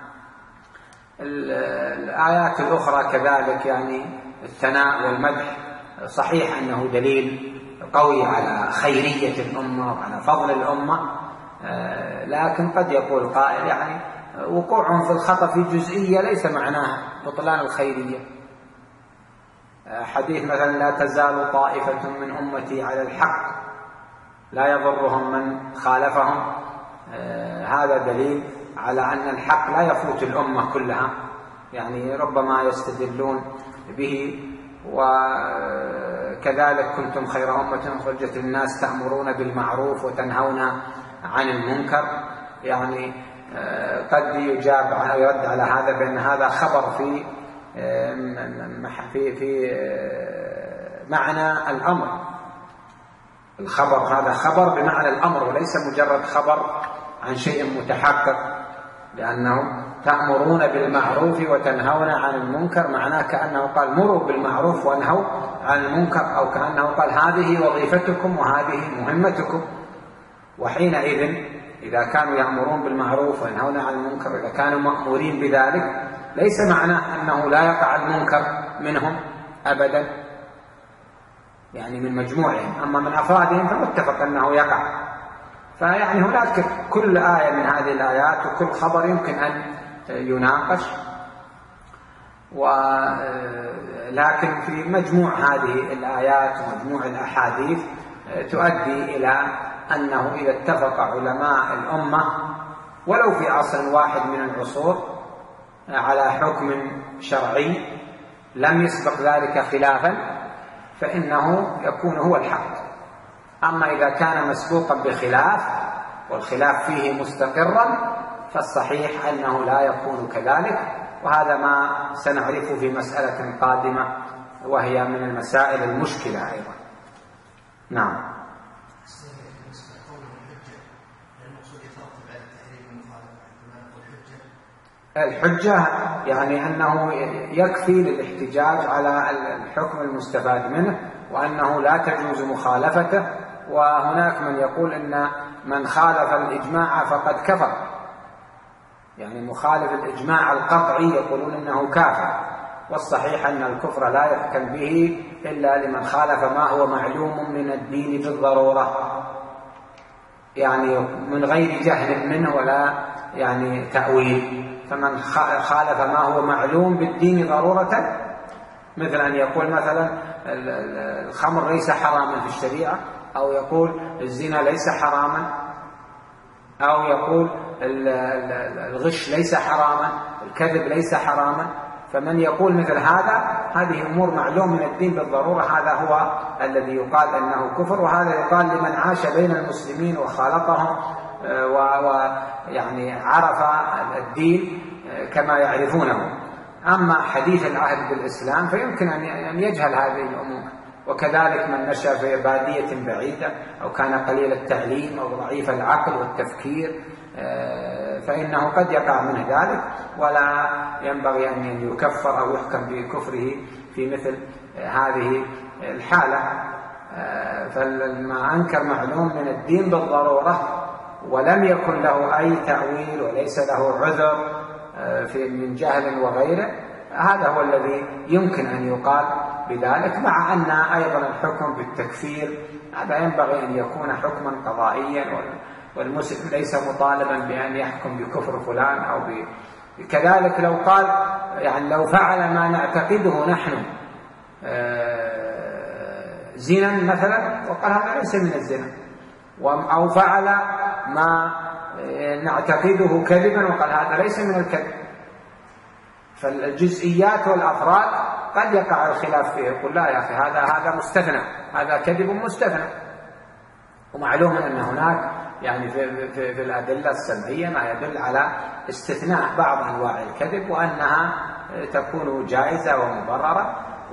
الآيات الأخرى كذلك، يعني الثناء والمدح صحيح أنه دليل قوي على خيرية الأمة وعلى فضل الأمة، لكن قد يقول قائل يعني وقوعهم في الخطأ في جزئية ليس معناه بطلان الخيرية. حديث مثلا لا تزال طائفة من أمتي على الحق لا يضرهم من خالفهم، هذا دليل على أن الحق لا يفوت الأمة كلها، يعني ربما يستدلون به. وكذلك كنتم خير أمة أخرجت للناس تأمرون بالمعروف وتنهون عن المنكر، يعني قد يجاب أو يرد على هذا بأن هذا خبر في في في معنى الأمر، الخبر هذا خبر بمعنى الأمر وليس مجرد خبر عن شيء متحقق، لأنه تأمرون بالمعروف وتنهون عن المنكر معناه كأنه قال مروا بالمعروف وانهوا عن المنكر، أو كأنه قال هذه وظيفتكم وهذه مهمتكم. وحينئذ إذا كانوا يأمرون بالمعروف وينهون عن المنكر، إذا كانوا مأمورين بذلك ليس معناه أنه لا يقع المنكر منهم أبدا، يعني من مجموعهم، أما من أفرادهم فمتفق أنه يقع. فيعني هناك كل آية من هذه الآيات وكل خبر يمكن أن يناقش، ولكن في مجموع هذه الآيات ومجموع الأحاديث تؤدي إلى أنه إذا اتفق علماء الأمة ولو في عصر واحد من العصور على حكم شرعي لم يسبق ذلك خلافا فإنه يكون هو الحق. أما إذا كان مسبوقا بخلاف والخلاف فيه مستقرا فالصحيح أنه لا يكون كذلك، وهذا ما سنعرفه في مسألة قادمة وهي من المسائل المشكلة أيضا. نعم. الحجة يعني أنه يكفي للاحتجاج على الحكم المستفاد منه، وأنه لا تجوز مخالفته. وهناك من يقول إن من خالف الإجماع فقد كفر، يعني مخالف الإجماع القطعي يقولون إنه كافر، والصحيح أن الكفر لا يحكم به إلا لمن خالف ما هو معلوم من الدين بالضرورة، يعني من غير جهل منه ولا يعني تأويل. فمن خالف ما هو معلوم بالدين ضرورة، مثل أن يقول مثلا الخمر ليس حراما في الشريعة، أو يقول الزنا ليس حراما، أو يقول الغش ليس حراما، الكذب ليس حراما. فمن يقول مثل هذا، هذه أمور معلوم من الدين بالضرورة، هذا هو الذي يقال أنه كفر. وهذا يقال لمن عاش بين المسلمين وخالطهم ويعني عرف الدين كما يعرفونه. أما حديث العهد بالإسلام فيمكن أن يجهل هذه الأمور. وكذلك من نشأ في بادية بعيدة أو كان قليل التعليم أو ضعيف العقل والتفكير فإنه قد يقع منه ذلك، ولا ينبغي أن يكفر أو يحكم بكفره في مثل هذه الحالة. فما أنكر معلوم من الدين بالضرورة ولم يكن له أي تأويل وليس له عذر في من جهل وغيره، هذا هو الذي يمكن أن يقال بذلك. مع أن أيضا الحكم بالتكفير هذا ينبغي أن يكون حكما قضائيا، والمسلم ليس مطالبا بأن يحكم بكفر فلان أو ب... كذلك لو قال يعني لو فعل ما نعتقده نحن زنا مثلا وقال هذا ليس من الزنا، أو فعل ما نعتقده كذبا وقال هذا ليس من الكذب. فالجزئيات والأفراد قد يقع الخلاف فيه، يقول لا يا أخي هذا هذا مستثنى، هذا كذب مستثنى. ومعلوم أن هناك يعني في, في, في الأدلة السمعية ما يدل على استثناء بعض أنواع الكذب وأنها تكون جائزة ومبررة،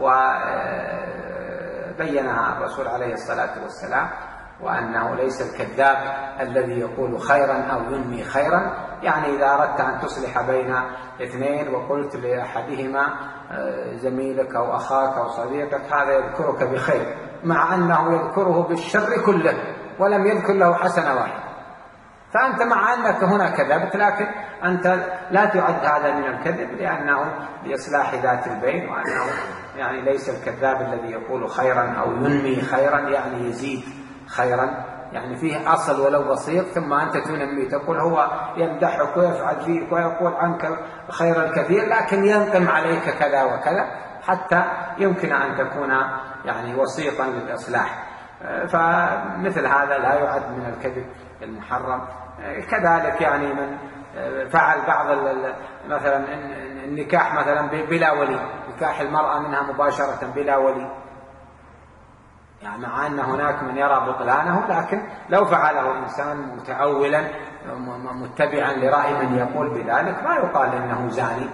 وبينها الرسول عليه الصلاة والسلام، وأنه ليس الكذاب الذي يقول خيرا أو ينمي خيرا. يعني إذا أردت أن تصلح بين اثنين وقلت لأحدهما زميلك أو أخاك أو صديقك هذا يذكرك بخير، مع أنه يذكره بالشر كله ولم يذكر له حسنة واحدة، فأنت مع أنك هنا كذبت، لكن أنت لا تعد هذا من الكذب لأنه لإصلاح ذات البين، وأنه يعني ليس الكذاب الذي يقول خيرا أو ينمي خيرا يعني يزيد خيرا، يعني فيه أصل ولو بسيط، ثم أنت تنمي تقول هو يمدحك ويفعل فيك ويقول عنك خير الكثير لكن ينقم عليك كذا وكذا، حتى يمكن أن تكون يعني وسيطا للإصلاح. فمثل هذا لا يعد من الكذب المحرم. كذلك يعني من فعل بعض مثلا النكاح مثلا بلا ولي، نكاح المرأة منها مباشرة بلا ولي، يعني مع أن هناك من يرى بطلانه، لكن لو فعله إنسان متأولا متبعا لرأي من يقول بذلك ما يقال إنه زاني،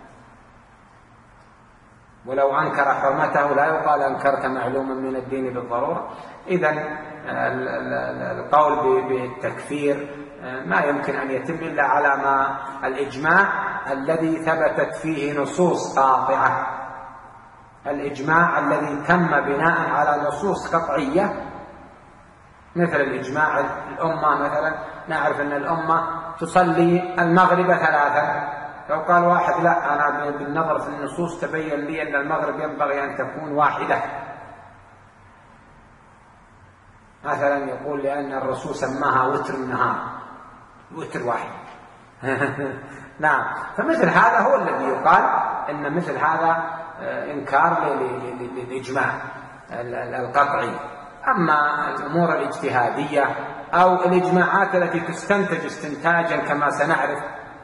ولو أنكر حرمته لا يقال أنكرت معلوما من الدين بالضرورة. إذن القول بالتكفير ما يمكن أن يتم إلا على ما الإجماع الذي ثبتت فيه نصوص قاطعة، الإجماع الذي تم بناء على نصوص قطعية، مثل الإجماع الأمة مثلا، نعرف أن الأمة تصلي المغرب ثلاثا، لو قال واحد لا أنا بالنظر في النصوص تبين لي أن المغرب ينبغي أن تكون واحدة مثلا، يقول لأن الرسول سماها وتر النهار، وتر واحد نعم. فمثل هذا هو الذي يقال أن مثل هذا إنكار للإجماع القطعي. أما الأمور الاجتهادية أو الإجماعات التي تستنتج استنتاجا كما سنعرف،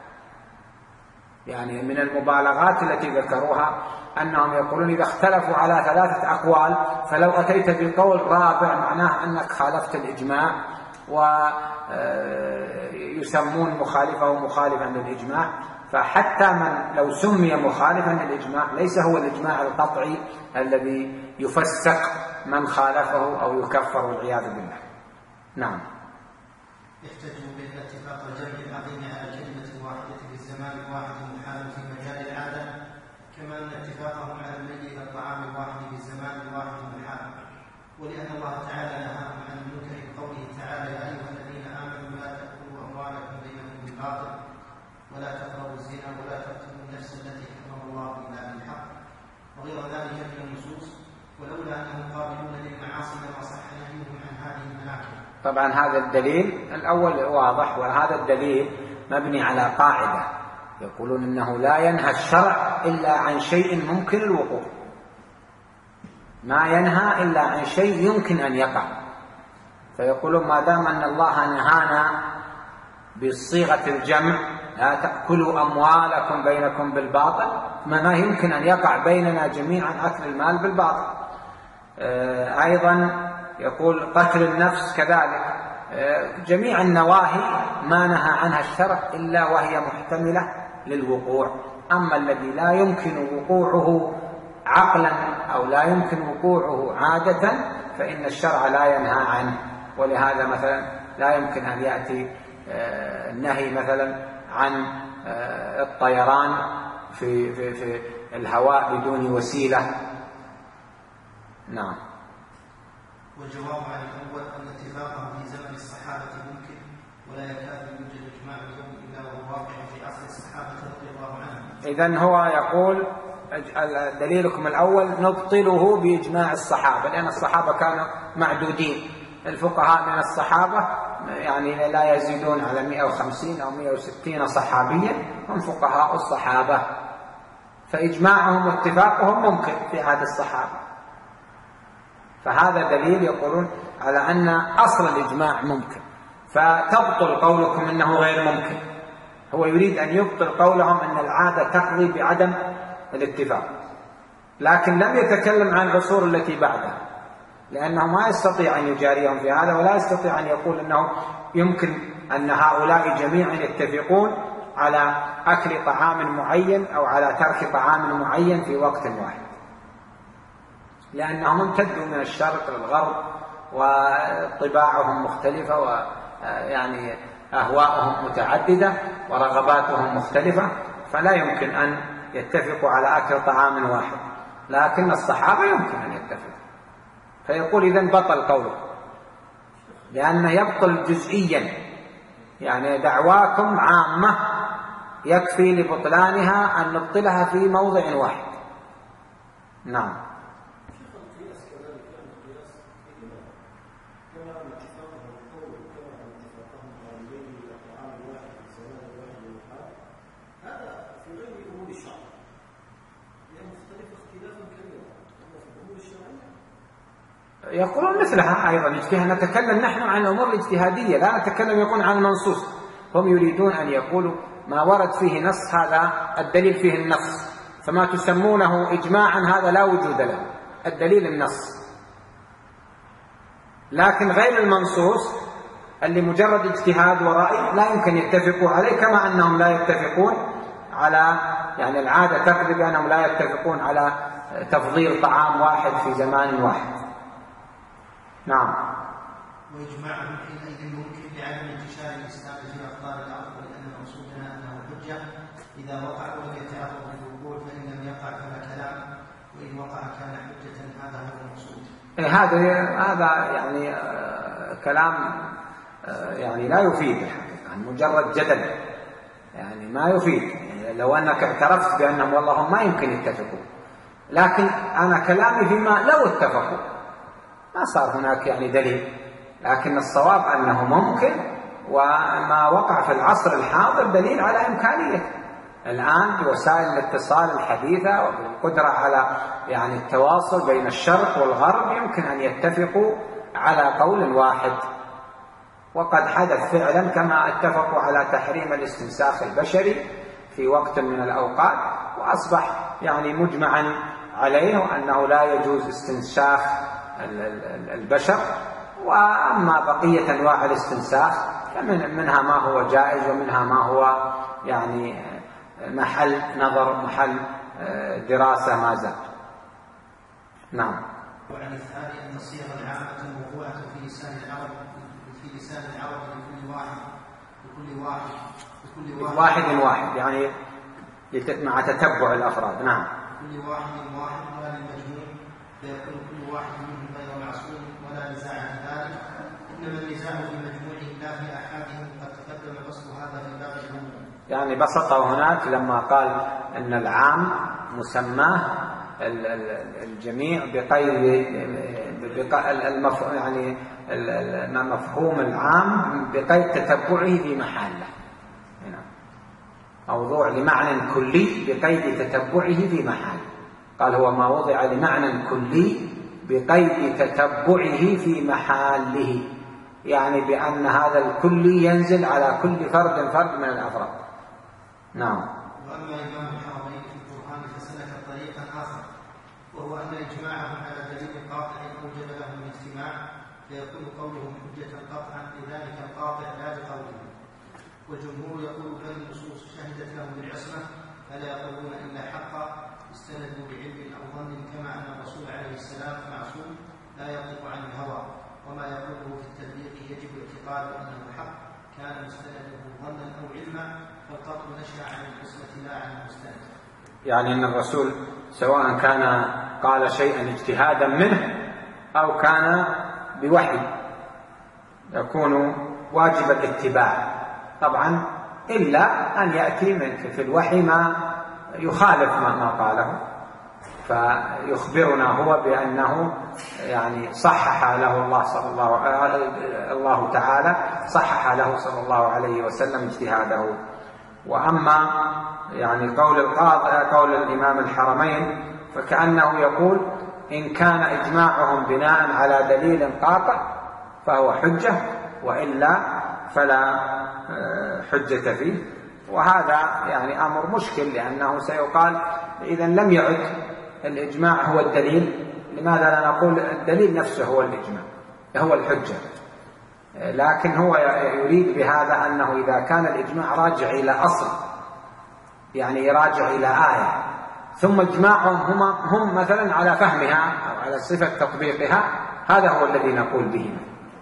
يعني من المبالغات التي ذكروها أنهم يقولون إذا اختلفوا على ثلاثة أقوال فلو أتيت بقول رابع معناه أنك خالفت الإجماع، ويسمون مخالفه مخالفا للإجماع. فحتى من لو سمي مخالفا للإجماع ليس هو الإجماع القطعي الذي يفسق من خالفه أو يكفر والعياذ بالله. نعم. احتجوا بأن اتفاق الجمع العظيم على كلمة واحدة في الزمان الواحد محال في مجال العادة، كما أن اتفاقهم على الميل إلى الطعام الواحد في الزمان الواحد محال. ولأن الله تعالى نهاهم عن المنكر بقوله تعالى: يا أيها الذين آمنوا لا تأكلوا أموالكم بينكم بالباطل ولا تقربوا الزنا ولا تقتلوا النفس التي حرم الله إلا بالحق وغير ذلك من النصوص، ولولا أنهم قابلون للمعاصي لما صح نهيهم عن هذه المناكب. طبعا هذا الدليل الأول واضح، وهذا الدليل مبني على قاعدة يقولون إنه لا ينهى الشرع إلا عن شيء ممكن الوقوع، ما ينهى إلا عن شيء يمكن أن يقع. فيقولون ما دام أن الله نهانا بصيغة الجمع لا تأكلوا أموالكم بينكم بالباطل، ما يمكن أن يقع بيننا جميعا أكل المال بالباطل. أيضا يقول قتل النفس كذلك، جميع النواهي ما نهى عنها الشرع إلا وهي محتملة للوقوع. أما الذي لا يمكن وقوعه عقلا أو لا يمكن وقوعه عادة فإن الشرع لا ينهى عنه. ولهذا مثلا لا يمكن أن يأتي النهي مثلا عن الطيران في, في, في الهواء بدون وسيلة. نعم. والجواب عن الأول أن اتفاقهم في زمن الصحابة ممكن، ولا يكاد يوجد إجماع اليوم إلا وهو واقع في عصر الصحابة رضي الله عنهم. إذن هو يقول دليلكم الأول نبطله بإجماع الصحابة، لأن الصحابة كانوا معدودين، الفقهاء من الصحابة يعني لا يزيدون على مئة وخمسين أو مئة وستين صحابيا، هم فقهاء الصحابة، فإجماعهم واتفاقهم ممكن في عهد الصحابة. فهذا دليل يقولون على أن أصل الإجماع ممكن، فتبطل قولكم إنه غير ممكن. هو يريد أن يبطل قولهم أن العادة تقضي بعدم الاتفاق، لكن لم يتكلم عن العصور التي بعدها، لأنه ما يستطيع أن يجاريهم في هذا، ولا يستطيع أن يقول أنه يمكن أن هؤلاء جميعا يتفقون على أكل طعام معين أو على ترك طعام معين في وقت واحد، لأنهم امتدوا من الشرق للغرب وطباعهم مختلفة ويعني أهواءهم متعددة ورغباتهم مختلفة، فلا يمكن أن يتفقوا على أكل طعام واحد، لكن الصحابة يمكن أن يتفقوا. فيقول إذن بطل قوله، لأنه يبطل جزئيا، يعني دعواكم عامة يكفي لبطلانها أن نبطلها في موضع واحد. نعم. يقولون مثلها أيضا اجتهاد. نتكلم نحن عن الأمور الاجتهادية، لا نتكلم يكون عن المنصوص. هم يريدون أن يقولوا ما ورد فيه نص هذا الدليل فيه النص، فما تسمونه إجماعا هذا لا وجود له، الدليل النص. لكن غير المنصوص اللي مجرد اجتهاد ورأي لا يمكن يتفقوا عليه، كما أنهم لا يتفقون على يعني العادة تقضي بأنهم لا يتفقون على تفضيل طعام واحد في زمان واحد. نعم. وإجماعهم حينئذ ممكن لعدم انتشار الإسلام في أقطار الأرض، ولأن مقصودنا أنه حجة إذا وقع ولم يتعرض للوقوع، فإن لم يقع فلا كلام، وإن وقع كان حجة. هذا هو المقصود. هذا هذا يعني آه كلام آه يعني لا يفيد الحقيقة، مجرد جدل يعني ما يفيد. يعني لو أنك اعترفت بأنهم والله ما يمكن يتفقوا، لكن أنا كلامي فيما لو اتفقوا ما صار هناك يعني دليل، لكن الصواب أنه ممكن، وما وقع في العصر الحاضر دليل على إمكانيته. الآن بوسائل الاتصال الحديثة وبالقدرة على يعني التواصل بين الشرق والغرب يمكن أن يتفقوا على قول واحد، وقد حدث فعلا كما اتفقوا على تحريم الاستنساخ البشري في وقت من الأوقات، وأصبح يعني مجمعا عليه أنه لا يجوز استنساخ البشر. وأما بقية أنواع الاستنساخ فمنها ما هو جائز ومنها ما هو يعني محل نظر محل دراسة ما زال. نعم. وعن الثاني أن الصيغ العامة موضوعة في لسان العرب في لسان العرب لكل واحد لكل واحد لكل واحد واحد واحد يعني مع تتبع الأفراد. نعم. كل واحد واحد ولا للمجموع، فيكون كل واحد منهم غير معصوم ولا نزاع في ذلك، إنما النزاع في مجموعهم لا في أحادهم، قد تقدم بسط هذا في باب العموم. يعني بسطه هناك لما قال أن العام مسماه الجميع بقيد يعني مفهوم العام بقيد تتبعه في محله، موضوع لمعنى كلي بقيد تتبعه في محله. قال هو ما وضع لمعنى كلي بقيد تتبعه في محله، يعني بأن هذا الكلي ينزل على كل فرد فرد من الأفراد. نعم. وأما إمام الحرمين في القرآن فسلك طريقا آخر، وهو أن إجماعهم على دليل قاطع أوجب لهم الاجتماع، فيكون قولهم حجة قطعا لذلك القاطع لا لقوله. والجمهور يقول بل النصوص شهدت لهم بالعصمة فلا يقولون إلا حقا، استندوا بعلم أو ظن، كما أن الرسول عليه السلام معصوم لا ينطق عن الهوى، وما يقوله في التبليغ يجب اعتقاد أنه حق، كان مستنده ظنا أو علما، فالقطع نشأ عن العصمة لا عن المستند. يعني أن الرسول سواء كان قال شيئا اجتهادا منه أو كان بوحي يكون واجب الاتباع طبعا، إلا أن يأتي من في الوحي ما يخالف ما قاله، فيخبرنا هو بأنه يعني صحح له الله صلى الله الله تعالى صحح له صلى الله عليه وسلم اجتهاده. وأما يعني قول القاضي قول الإمام الحرمين فكأنه يقول إن كان إجماعهم بناء على دليل قاطع فهو حجة، وإلا فلا حجة فيه. وهذا يعني أمر مشكل، لأنه سيقال إذا لم يعد الإجماع هو الدليل، لماذا لا نقول الدليل نفسه هو الإجماع هو الحجة؟ لكن هو يريد بهذا أنه إذا كان الإجماع راجع إلى أصل، يعني راجع إلى آية، ثم إجماعهم هم, هم مثلا على فهمها أو على صفة تطبيقها، هذا هو الذي نقول به.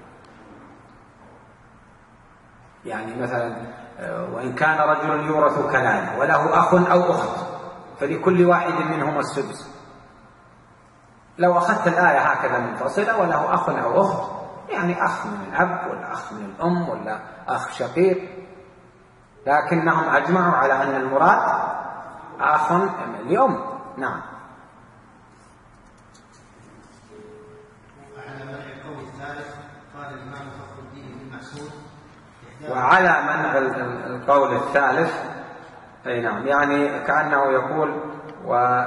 يعني مثلا وإن كان رجل يورث كلالة وله أخ أو أخت فلكل واحد منهما السدس، لو أخذت الآية هكذا منفصلة وله أخ أو أخت، يعني أخ من الأب ولا أخ من الأم ولا أخ شقيق، لكنهم أجمعوا على أن المراد أخ لأم. نعم. وعلى منع القول الثالث، أي نعم، يعني كأنه يقول و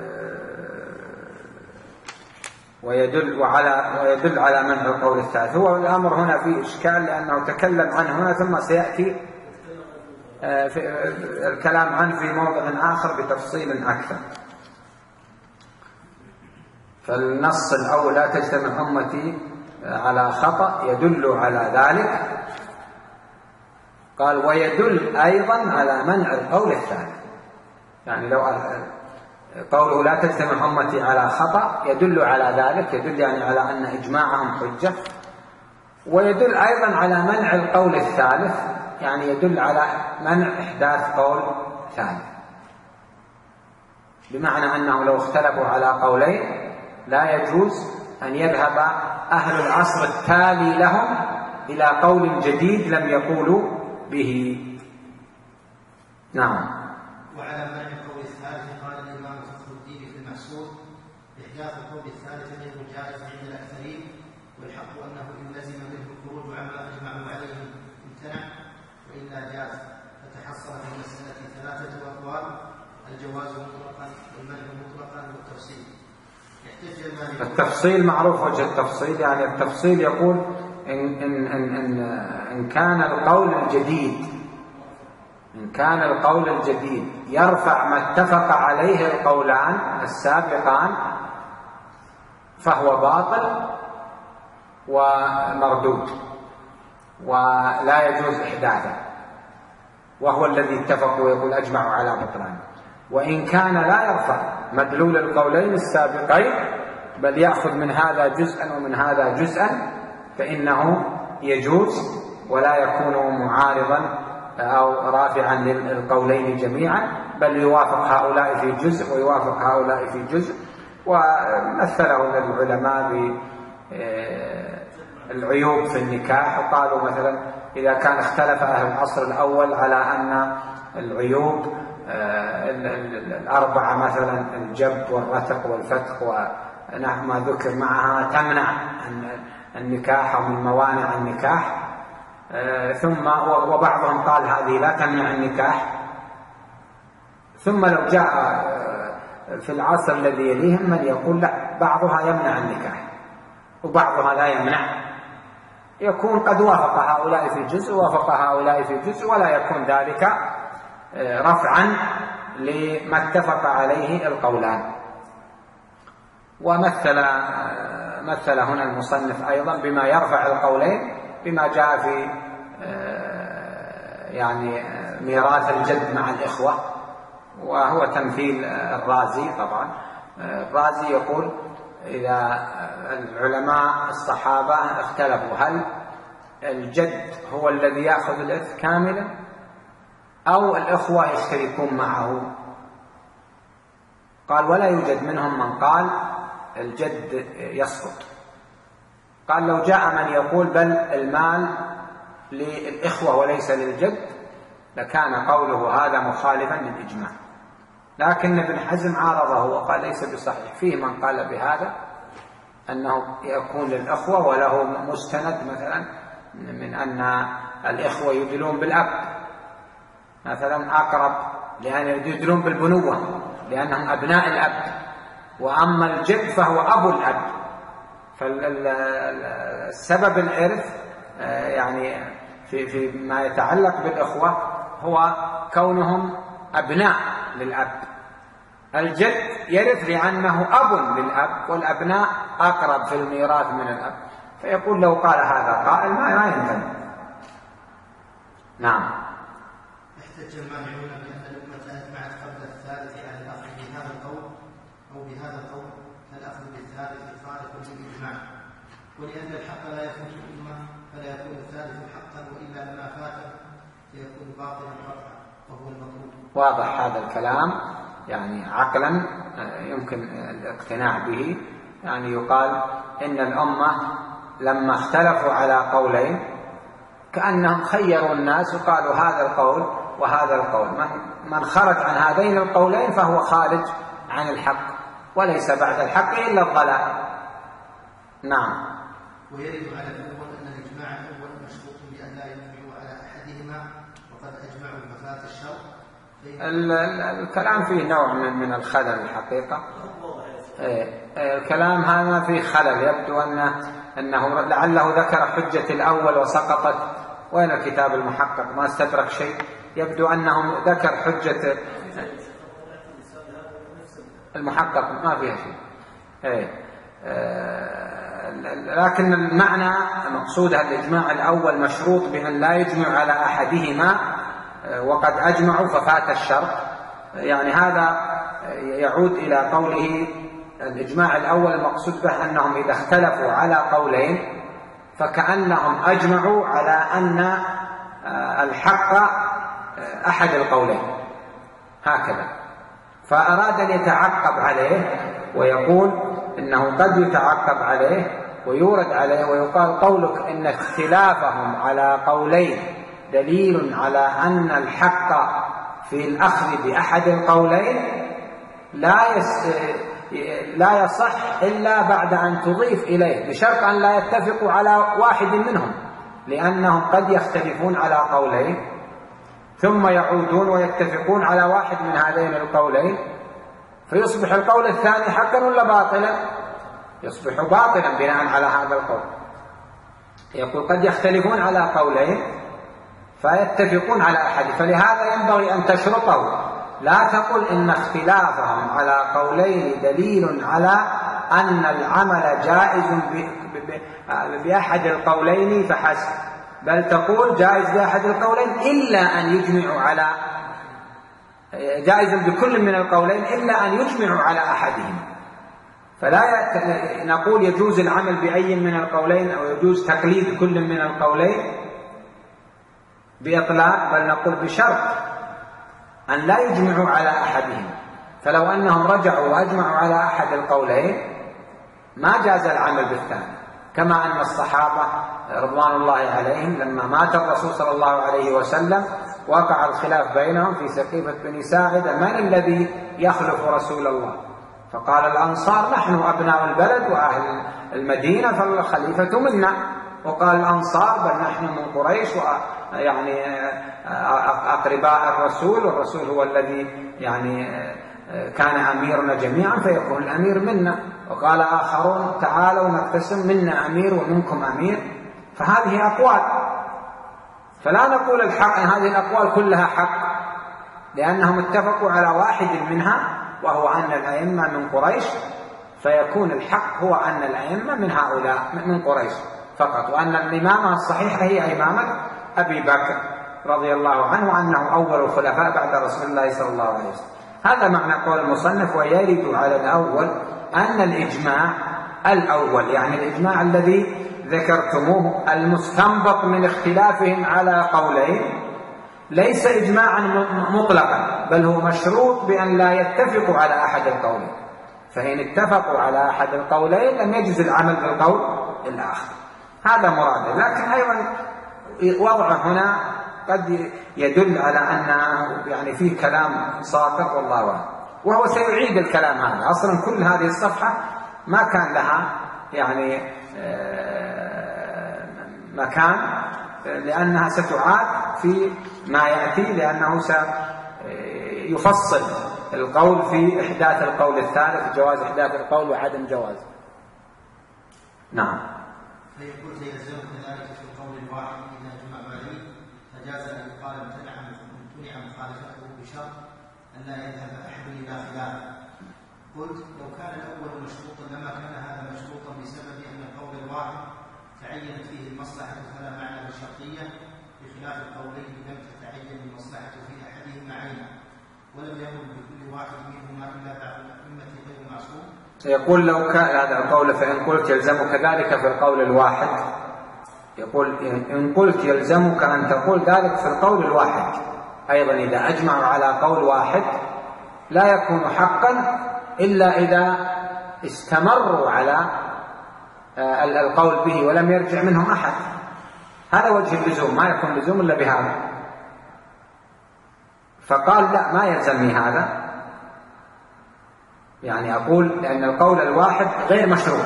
ويدل وعلى ويدل على منع القول الثالث. هو الأمر هنا فيه إشكال، لأنه تكلم عنه هنا ثم سيأتي في الكلام عنه في موضع آخر بتفصيل أكثر. فالنص الأول لا تجتمع أمتي على خطأ يدل على ذلك، قال ويدل أيضا على منع القول الثالث. يعني لو قوله لا تجتمع أمتي على خطأ يدل على ذلك، يدل يعني على أن إجماعهم حجة، ويدل أيضا على منع القول الثالث، يعني يدل على منع إحداث قول ثالث، بمعنى أنه لو اختلفوا على قولين لا يجوز أن يذهب أهل العصر التالي لهم إلى قول جديد لم يقولوا به. نعم. وعلى منع القول الثالث قال الإمام فخر الدين في المحصول إحداث القول الثالث غير جائز عند الأكثرين، والحق أنه إن لزم منه الخروج عما أجمعوا عليه امتنع، وإلا جاز. فتحصل في المسألة ثلاثة أقوال: الجواز مطلقا والمنع مطلقا والتفصيل. التفصيل معروف وجه التفصيل، يعني التفصيل يقول إن, إن, إن, إن, إن كان القول الجديد إن كان القول الجديد يرفع ما اتفق عليه القولان السابقان فهو باطل ومردود ولا يجوز إحداثه، وهو الذي اتفقوا ويقول أجمعوا على بطلانه. وإن كان لا يرفع مدلول القولين السابقين بل يأخذ من هذا جزءا ومن هذا جزءا فإنه يجوز ولا يكون معارضا أو رافعا للقولين جميعا، بل يوافق هؤلاء في جزء ويوافق هؤلاء في جزء. ومثله العلماء بالعيوب في النكاح، وقالوا مثلا إذا كان اختلف أهل العصر الأول على أن العيوب الأربعة مثلا الجب والرتق والفتق ونحو ما ذكر معها تمنع النكاح أو من موانع النكاح، ثم وبعضهم قال هذه لا تمنع النكاح، ثم لو جاء في العصر الذي يليهم من يقول لا بعضها يمنع النكاح وبعضها لا يمنع، يكون قد وافق هؤلاء في جزء ووافق هؤلاء في جزء، ولا يكون ذلك رفعا لما اتفق عليه القولان. ومثل مثل هنا المصنف أيضا بما يرفع القولين بما جاء في يعني ميراث الجد مع الإخوة، وهو تمثيل الرازي. طبعا الرازي يقول إذا العلماء الصحابة اختلفوا هل الجد هو الذي يأخذ الإرث كاملا أو الإخوة يشتركون معه، قال ولا يوجد منهم من قال الجد يسقط. قال لو جاء من يقول بل المال للإخوة وليس للجد لكان قوله هذا مخالفا للإجماع، لكن ابن حزم عارضه وقال ليس بصحيح. فيه من قال بهذا أنه يكون للأخوة وله مستند مثلا من أن الإخوة يدلون بالأب مثلا أقرب، لأن يدلون بالبنوة لأنهم أبناء الأب، وأما الجد فهو أبو الأب. فالسبب الإرث يعني في في ما يتعلق بالإخوة هو كونهم أبناء للأب. الجد يرث لأنه أب للأب، والأبناء أقرب في الميراث من الأب. فيقول لو قال هذا قائل ما ينفع. نعم. احتج المانعون بأن الأمة أجمعت قبل الثالث على الأخذ بهذا القول أو بهذا القول فالأخذ بالثالث خالف للإجماع، ولأن الحق لا يفوت الأمة فلا يكون الثالث حقا، وإلا لما فات فيكون باطلا قطعا وهو المطلوب. واضح هذا الكلام، يعني عقلا يمكن الاقتناع به. يعني يقال إن الأمة لما اختلفوا على قولين كأنهم خيروا الناس وقالوا هذا القول وهذا القول، من خرج عن هذين القولين فهو خارج عن الحق، وليس بعد الحق إلا الضلال. نعم. ويرد على الأول أن الإجماع الأول مشروط بأن لا يجمعوا على أحدهما، وقد أجمعوا مفات الشر. الكلام فيه نوع من من الخلل الحقيقة. الكلام هذا فيه خلل، يبدو أنه أنه لعله ذكر حجة الأول وسقطت. وين الكتاب المحقق؟ ما استدرك شيء. يبدو أنه ذكر حجة المحقق ما فيها شيء. لكن المعنى مقصودها الإجماع الأول مشروط بأن لا يجمع على أحدهما، وقد أجمعوا ففات الشرط. يعني هذا يعود إلى قوله الإجماع الأول المقصود به أنهم إذا اختلفوا على قولين فكأنهم أجمعوا على أن الحق أحد القولين هكذا، فأراد أن يتعقب عليه ويقول إنه قد يتعقب عليه ويورد عليه ويقال قولك إن اختلافهم على قولين دليل على أن الحق في الأخذ بأحد القولين لا يس لا يصح إلا بعد أن تضيف إليه، بشرط أن لا يتفقوا على واحد منهم، لأنهم قد يختلفون على قولين ثم يعودون ويتفقون على واحد من هذين القولين فيصبح القول الثاني حقا ولا باطلا؟ يصبح باطلا بناء على هذا القول. يقول قد يختلفون على قولين فيتفقون على أحد، فلهذا ينبغي أن تشرطه، لا تقل إن اختلافهم على قولين دليل على أن العمل جائز بأحد القولين فحسب، بل تقول جائز بأحد القولين إلا أن يجمعوا على جائز بكل من القولين إلا أن يجمعوا على أحدهم. فلا نقول يجوز العمل بأي من القولين أو يجوز تقليد كل من القولين بإطلاق، بل نقول بشرط أن لا يجمعوا على أحدهم. فلو أنهم رجعوا وأجمعوا على أحد القولين ما جاز العمل بالثاني، كما أن الصحابة رضوان الله عليهم لما مات الرسول صلى الله عليه وسلم وقع الخلاف بينهم في سقيفة بني ساعدة من الذي يخلف رسول الله؟ فقال الأنصار نحن أبناء البلد وأهل المدينة فالخليفة منا، وقال الأنصار بل نحن من قريش يعني أقرباء الرسول، والرسول هو الذي يعني كان أميرنا جميعا فيكون الأمير منا. وقال آخرون تعالوا نقتسم منا أمير ومنكم أمير. فهذه أقوال، فلا نقول الحق هذه الأقوال كلها حق، لأنهم اتفقوا على واحد منها وهو أن الأئمة من قريش، فيكون الحق هو أن الأئمة من هؤلاء من قريش فقط، وأن الإمامة الصحيحة هي إمامة أبي بكر رضي الله عنه، وأنه أول الخلفاء بعد رسول الله صلى الله عليه وسلم. هذا معنى قول المصنف ويرد على الأول أن الإجماع الأول يعني الإجماع الذي ذكرتموه المستنبط من اختلافهم على قولين ليس إجماعا مطلقا، بل هو مشروط بأن لا يتفقوا على أحد القولين، فإن اتفقوا على أحد القولين لم يجوز العمل بالقول الآخر. هذا مراده، لكن أيضا وضعه هنا قد يدل على أن يعني فيه كلام ساقط والله أعلم، وهو سيعيد الكلام هذا. أصلا كل هذه الصفحة ما كان لها يعني مكان، لأنها ستعاد في ما يأتي، لأنه سيفصل القول في إحداث القول الثالث، جواز إحداث القول وعدم جوازه. نعم. فيقول سيلزمك ذلك في القول الواحد إذا جمع عليه فجاز أن يقال امتنع امتنع مخالفته بشرط أن لا يذهب أحد إلى خلافه. قلت لو كان الأول مشروطا لما كان هذا مشروطا بسبب أن القول الواحد تعينت فيه المصلحة فلا معنى للشرطية، بخلاف القولين لم تتعين المصلحة في أحدهما عينا ولم يكن بكل واحد منهما إلا بعض الأئمة غير معصوم. يقول لو كان هذا القول فإن قلت يلزمك ذلك في القول الواحد، يقول إن قلت يلزمك أن تقول ذلك في القول الواحد. أيضا إذا أجمعوا على قول واحد لا يكون حقا إلا إذا استمروا على القول به ولم يرجع منهم أحد. هذا وجه اللزوم، ما يكون لزوم إلا بهذا. فقال لا ما يلزمني هذا، يعني أقول لأن القول الواحد غير مشروط،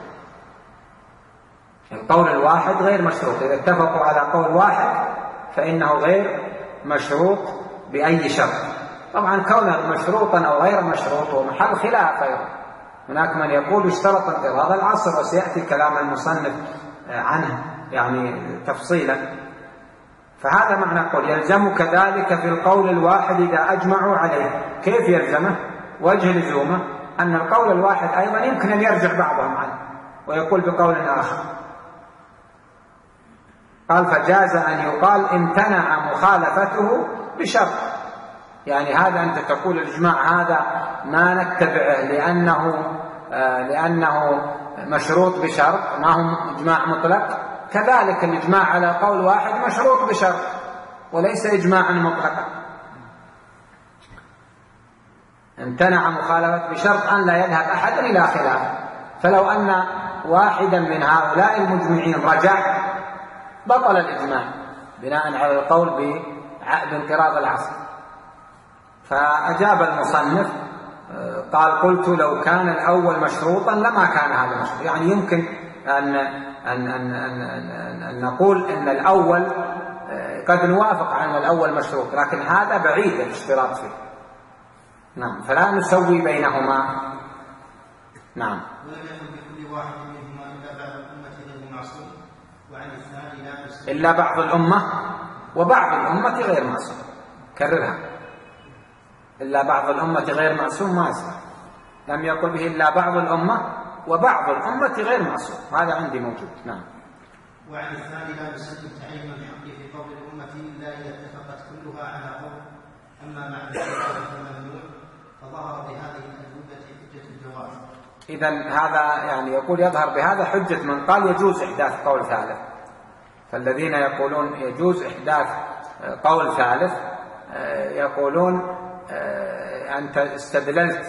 القول الواحد غير مشروط، إذا اتفقوا على قول واحد فإنه غير مشروط بأي شرط. طبعا كونه مشروطا أو غير مشروط هو محل خلاف أيضا. هناك من يقول اشترط انقراض العصر، وسيأتي كلام المصنف عنه يعني تفصيلا. فهذا معنى قول يلزمك ذلك في القول الواحد إذا أجمعوا عليه. كيف يلزمه؟ وجه لزومه أن القول الواحد أيضا يمكن أن يرجع بعضهم عنه ويقول بقول آخر. قال فجاز أن يقال امتنع مخالفته بشرط، يعني هذا أنت تقول الإجماع هذا ما نتبعه لأنه آه لأنه مشروط بشرط، ما هو إجماع مطلق. كذلك الإجماع على قول واحد مشروط بشرط وليس إجماعا مطلقا. امتنع مخالفة بشرط أن لا يذهب أحد إلى خلافه. فلو أن واحدا من هؤلاء المجمعين رجع بطل الإجماع بناء على القول بانقراض العصر. فأجاب المصنف قال قلت لو كان الأول مشروطا لما كان هذا مشروط، يعني يمكن أن, أن, أن, أن, أن نقول أن الأول قد نوافق على الأول مشروط، لكن هذا بعيد الاشتراط فيه. نعم، فلا نسوي بينهما. نعم. ولم يكن بكل واحد منهما إلا بعض الأمة غير معصوم، وعن الثاني لا يسوي إلا بعض الأمة وبعض الأمة غير معصوم. كررها، إلا بعض الأمة غير معصوم ما يصح. لم يقل به إلا بعض الأمة وبعض الأمة غير معصوم، هذا عندي موجود. نعم. وعن الثاني لا يسلم تعين الحق في قول الأمة إلا إذا اتفقت كلها على قول، أما معنى الخلاف فممنوع، فظهر بهذه الأجوبة حجة الجواز. إذن هذا يعني يقول يظهر بهذا حجة من قال يجوز إحداث قول ثالث. فالذين يقولون يجوز إحداث قول ثالث يقولون أنت استدللت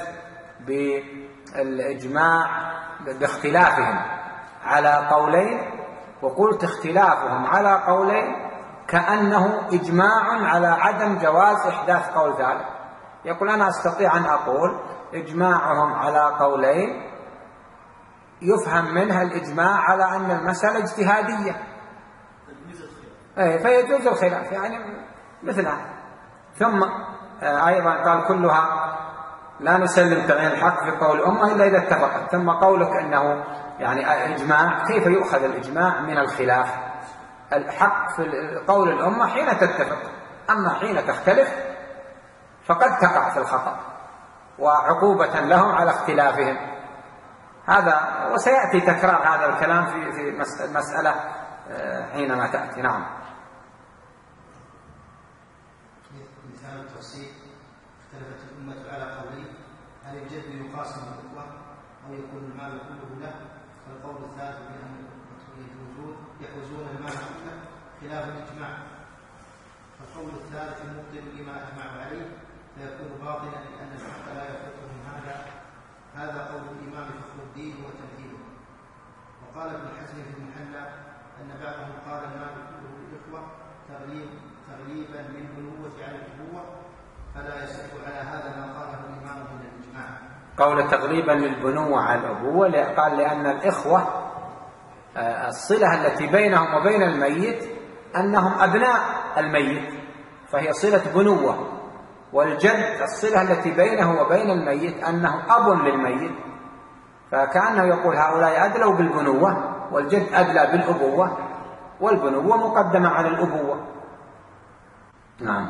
بالإجماع باختلافهم على قولين، وقلت اختلافهم على قولين كأنه إجماع على عدم جواز إحداث قول ثالث. يقول أنا أستطيع أن أقول إجماعهم على قولين يفهم منها الإجماع على أن المسألة اجتهادية فيجوز الخلاف، يعني مثلها. ثم أيضا قال كلها لا نسلم تعيين الحق في قول الأمة إلا إذا اتفقت. ثم قولك أنه يعني إجماع، كيف يؤخذ الإجماع من الخلاف؟ الحق في قول الأمة حين تتفق، أما حين تختلف فقد تقع في الخطأ وعقوبة لهم على اختلافهم. هذا وسيأتي تكرار هذا الكلام في في المسألة حينما تأتي. نعم. مثال التفصيل: اختلفت الأمة على قولين، هل الجد يقاسم الأخوة أو يكون المال كله له؟ فالقول الثالث بأن يحوزون المال كله خلاف الإجماع. فالقول الثالث مبطل لما أجمعوا عليه فيكون باطلا لأن الحق لا يفوتهم هذا. هذا قول الإمام فخر الدين وتمثيله. وقال ابن حزم في المحلى أن بعضهم قال المال كله للإخوة تغليب تغليبا للبنوة على الأبوة، فلا يصح على هذا ما قاله الإمام من الإجماع. قول تغليبا للبنوة على الأبوة قال لأن الإخوة الصلة التي بينهم وبين الميت أنهم أبناء الميت، فهي صلة بنوة. والجد الصلة التي بينه وبين الميت أنه أب للميت، فكأنه يقول هؤلاء أدلوا بالبنوة والجد أدلى بالأبوة، والبنوة مقدمة على الأبوة. نعم.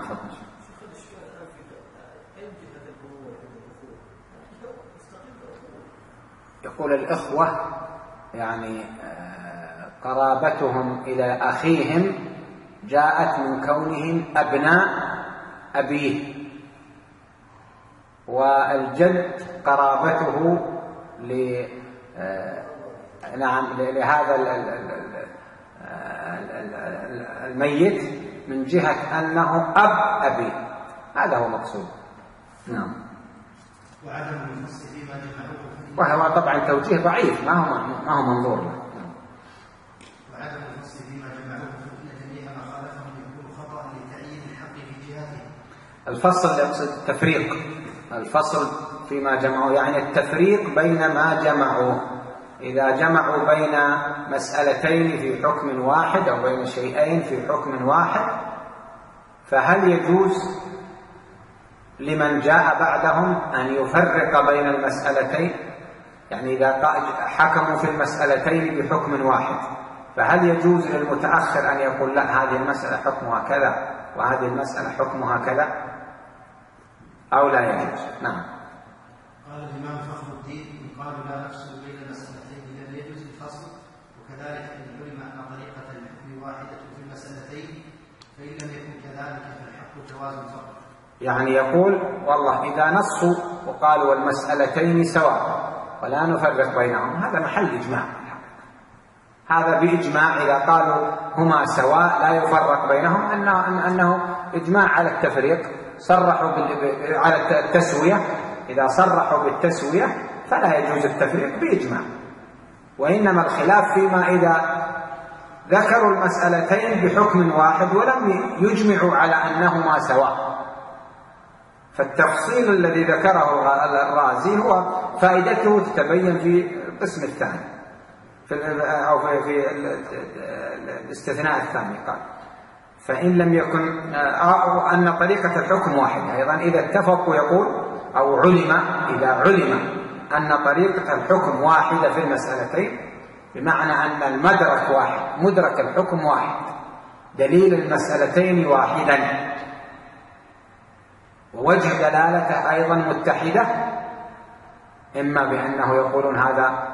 يقول الإخوة يعني قرابتهم إلى أخيهم جاءت من كونهم أبناء أبيه، والجد قرابته ل نعم لهذا الميت من جهة أنه أب أبيه. هذا هو مقصود. نعم. وعدم النص فيما جمعوه، وهو طبعا توجيه ضعيف، ما هو ما هو منظور له. وعدم النص فيما جمعوه فإن جميع ما خالفهم يكون خطأ لتعيين الحق في جهته. الفصل يقصد التفريق، الفصل فيما جمعوا يعني التفريق بين ما جمعوه. إذا جمعوا بين مسألتين في حكم واحد أو بين شيئين في حكم واحد، فهل يجوز لمن جاء بعدهم أن يفرق بين المسألتين؟ يعني إذا حكموا في المسألتين بحكم واحد، فهل يجوز للمتأخر أن يقول لا هذه المسألة حكمها كذا وهذه المسألة حكمها كذا أو لا يجوز؟ نعم. قال الإمام فخر الدين: قالوا لا نفصل بين المسألتين لم يجوز الفصل، وكذلك إن علم أن طريقة الحكم واحدة في المسألتين فإن لم يكن كذلك فالحق جواز الفرق. يعني يقول والله إذا نصوا وقالوا المسألتين سواء ولا نفرق بينهم، هذا محل إجماع، هذا بإجماع. إذا قالوا هما سواء لا يفرق بينهم أنه, أنه إجماع على التفريق. صرحوا على التسوية، إذا صرحوا بالتسوية فلا يجوز التفريق بإجماع. وإنما الخلاف فيما إذا ذكروا المسألتين بحكم واحد ولم يجمعوا على أنهما سواء. فالتفصيل الذي ذكره الرازي هو فائدته تتبين في القسم الثاني في أو في الاستثناء الثاني. قال فإن لم يكن أو أن طريقة الحكم واحدة. أيضا إذا اتفقوا يقول أو علم إذا علم أن طريقة الحكم واحدة في المسألتين، بمعنى أن المدرك واحد، مدرك الحكم واحد، دليل المسألتين واحدا، ووجه دلالته أيضا متحدة، إما بأنه يقولون هذا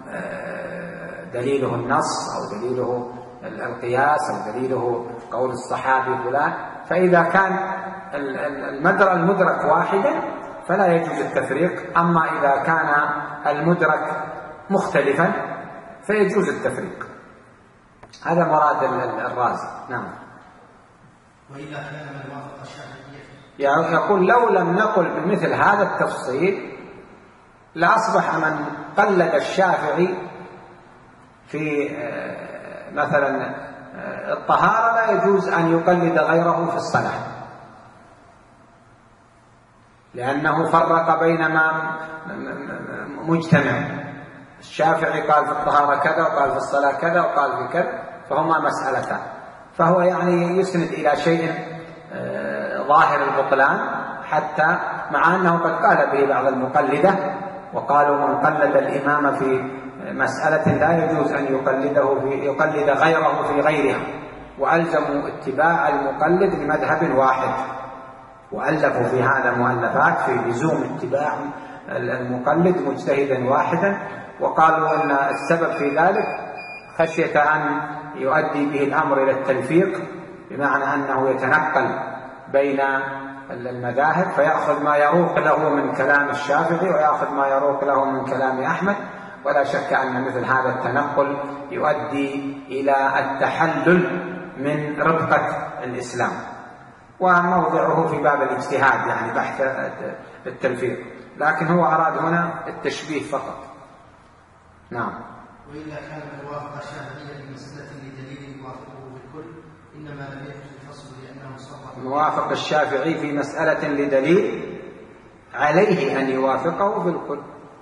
دليله النص أو دليله القياس أو دليله قول الصحابي فلان. فإذا كان المدرك واحدا فلا يجوز التفريق. أما إذا كان المدرك مختلفا فيجوز التفريق. هذا مراد الرازي. نعم. وإلا كان من وافق الشافعية يعني يقول لو لم نقل بمثل هذا التفصيل لأصبح من قلد الشافعي في مثلا الطهارة لا يجوز أن يقلد غيره في الصلاة، لأنه فرق بين ما مجتمع. الشافعي قال في الطهارة كذا وقال في الصلاة كذا وقال في كذا، فهما مسألتان. فهو يعني يسند إلى شيء ظاهر البطلان، حتى مع أنه قد قال به بعض المقلدة وقالوا من قلد الإمام في مسألة لا يجوز أن يقلده في يقلد غيره في غيرها، وألزموا اتباع المقلد لمذهب واحد، وألفوا في هذا مؤلفات في لزوم اتباع المقلد مجتهدا واحدا، وقالوا أن السبب في ذلك خشية أن يؤدي به الأمر إلى التلفيق، بمعنى أنه يتنقل بين المذاهب فيأخذ ما يروق له من كلام الشافعي ويأخذ ما يروق له من كلام أحمد، ولا شك أن مثل هذا التنقل يؤدي إلى التحلل من ربقة الإسلام، وموضعه في باب الاجتهاد يعني بحث التلفيق، لكن هو أراد هنا التشبيه فقط. نعم. وإلا كان من وافق الشافعية بمسألة لدليل يوافقه بالكل إنما لم يجوز الفصل لأنه صرح. موافق الشافعي في مسألة لدليل عليه أن يوافقه بالكل.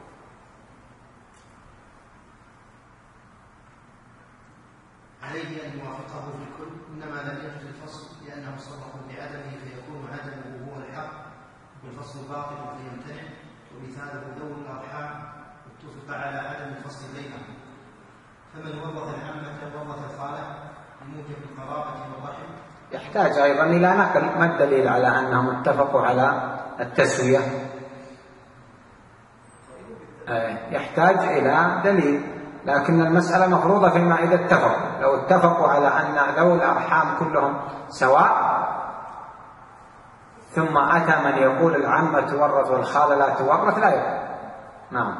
عليه أن يوافقه بالكل إنما لم يجوز الفصل لأنه صرح بعدمه فيكون عدمه هو الحق والفصل باطل فيمتنع، ومثاله ذوي الأرحام اتفق على عدم الفصل بينهم، فمن وضث العمة وضث الخالة بموجب القرابة والرحم. يحتاج أيضا إلى نقل، ما الدليل على أنهم اتفقوا على التسوية؟ يحتاج إلى دليل، لكن المسألة مفروضة فيما إذا اتفقوا. لو اتفقوا على أن ذوي الأرحام كلهم سواء ثم أتى من يقول العمة تورث والخالة لا تورث لا يقول. نعم.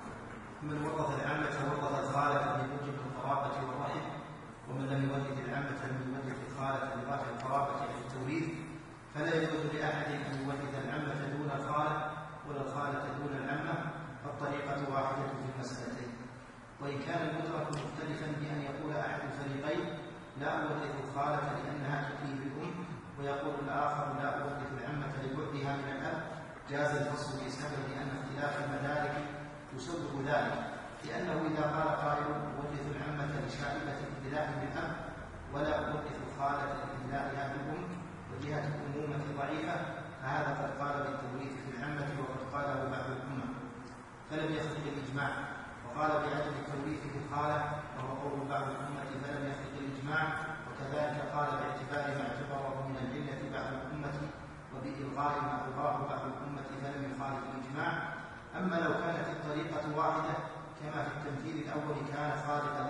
من وضث العمة وضث الخالة بموجب القرابة والرحم، ومن لم يولد العمة لم يولد الخالة لرفع القرابة في التوريث، فلا يجوز لأحد أن يولد العمة دون الخالة ولا الخالة دون العمة، فالطريقة واحدة في المسألتين. وإن كان المدرك مختلفا بأن يقول أحد الفريقين لا أورث الخالة لأنها تقي بالأم، ويقول الآخر لا أورث العمة لبعدها من الأب، جاز الفصل بسبب أن اختلاف المدارك يسبب ذلك، لأنه إذا قال قائل أورث العمة لشائبة ابتلاء بالأب ولا أورث الخالة لابتلاءها بالأم وجهة الأمومة ضعيفة، فهذا قد قال بالتوريث في العمة وقد قاله بعض الأمة فلم يخرج الإجماع، وقال بعدم التوريث في الخالة وهو قول بعض الأمة فلم يخرج الإجماع، وكذلك قال باعتبار ما اعتبره من العلة بعض الأمة وبإلغاء ما ألغاه بعض الأمة فلم يخالف الإجماع. أما لو كانت الطريقة واحدة كما في التمثيل الأول كان خارقا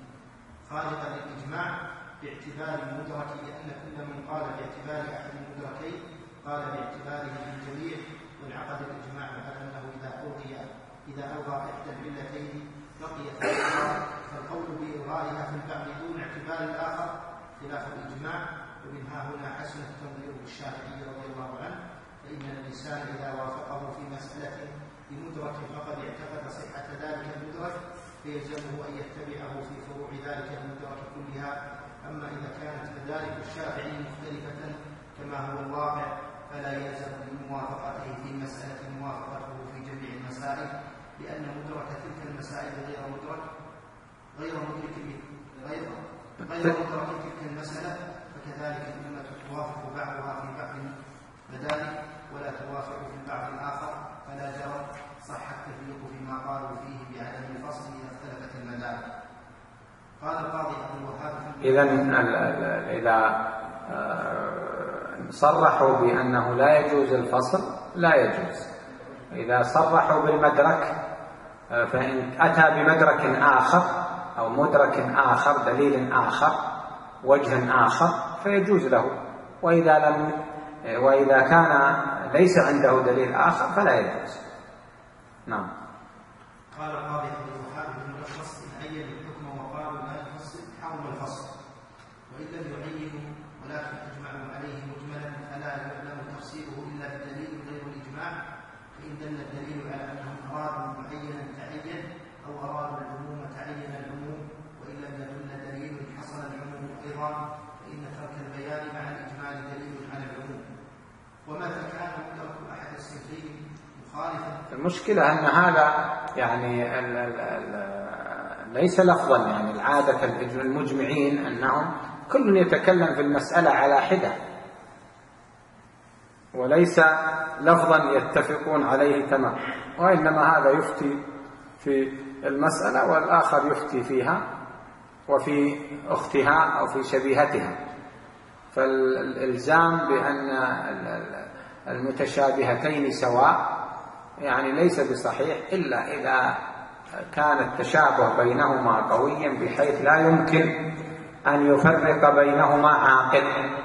خارقا للإجماع باعتبار المدرك، لأن كل من قال باعتبار أحد المدركين قال باعتباره بالجميع، وانعقد الإجماع على أنه إذا ألغي إذا ألغى إحدى العلتين بقيت الإجماع، فالقول بإلغائها في البعض دون اعتبار الآخر خلاف الإجماع. ومنها هنا حسن التنظير بالشافعي رضي الله عنه، فإن الإنسان إذا وافقه في مسألة بمدرك فقد اعتقد صحة ذلك المدرك، فيلزمه أن يتبعه في فروع ذلك المدرك كلها. أما إذا كانت مدارك الشافعي مختلفة كما هو الواقع فلا يلزم من موافقته في مسألة موافقته في جميع المسائل، لأن مدرك تلك المسائل غير مدرك غير مدرك غير غير مدرك تلك المسألة، فكذلك الأمة توافق بعضها في بعض المدارك ولا توافق في البعض الآخر، فلا جرى صح التفريق فيما قالوا فيه بعدم الفصل إذا اختلفت المدارك. قال القاضي أبو الوهاب إذن إذا صرحوا بأنه لا يجوز الفصل لا يجوز. إذا صرحوا بالمدرك فإن أتى بمدرك آخر أو مدرك آخر دليل آخر وجه آخر فيجوز له، وإذا لم وإذا كان ليس عنده دليل آخر فلا يجوز. نعم. قال القاضي عبد الوهاب بن ملخص إن عين الحكم وقالوا لا نفصل حرم الفصل، وإن لم يعينوا ولكن أجمعوا عليه مجملا فلا يعلم تفصيله إلا بدليل غير الإجماع، فإن دل الدليل على أنهم أرادوا معينا تعين أو أرادوا العموم تعين العموم، وإن لم يدل دليل حصل العموم أيضا، فإن ترك البيان مع الإجمال دليل على العموم. ومتى كان مدرك أحد الصنفين مخالفا. المشكلة أن هذا يعني ال ال ال ليس لفظا، يعني العادة المجمعين أنهم كل يتكلم في المسألة على حدة، وليس لفظا يتفقون عليه تمام، وإنما هذا يفتي في المسألة والآخر يفتي فيها وفي أختها أو في شبيهتها. فالإلزام بأن المتشابهتين سواء يعني ليس بصحيح إلا إذا كان التشابه بينهما قويا بحيث لا يمكن أن يفرق بينهما عاقل.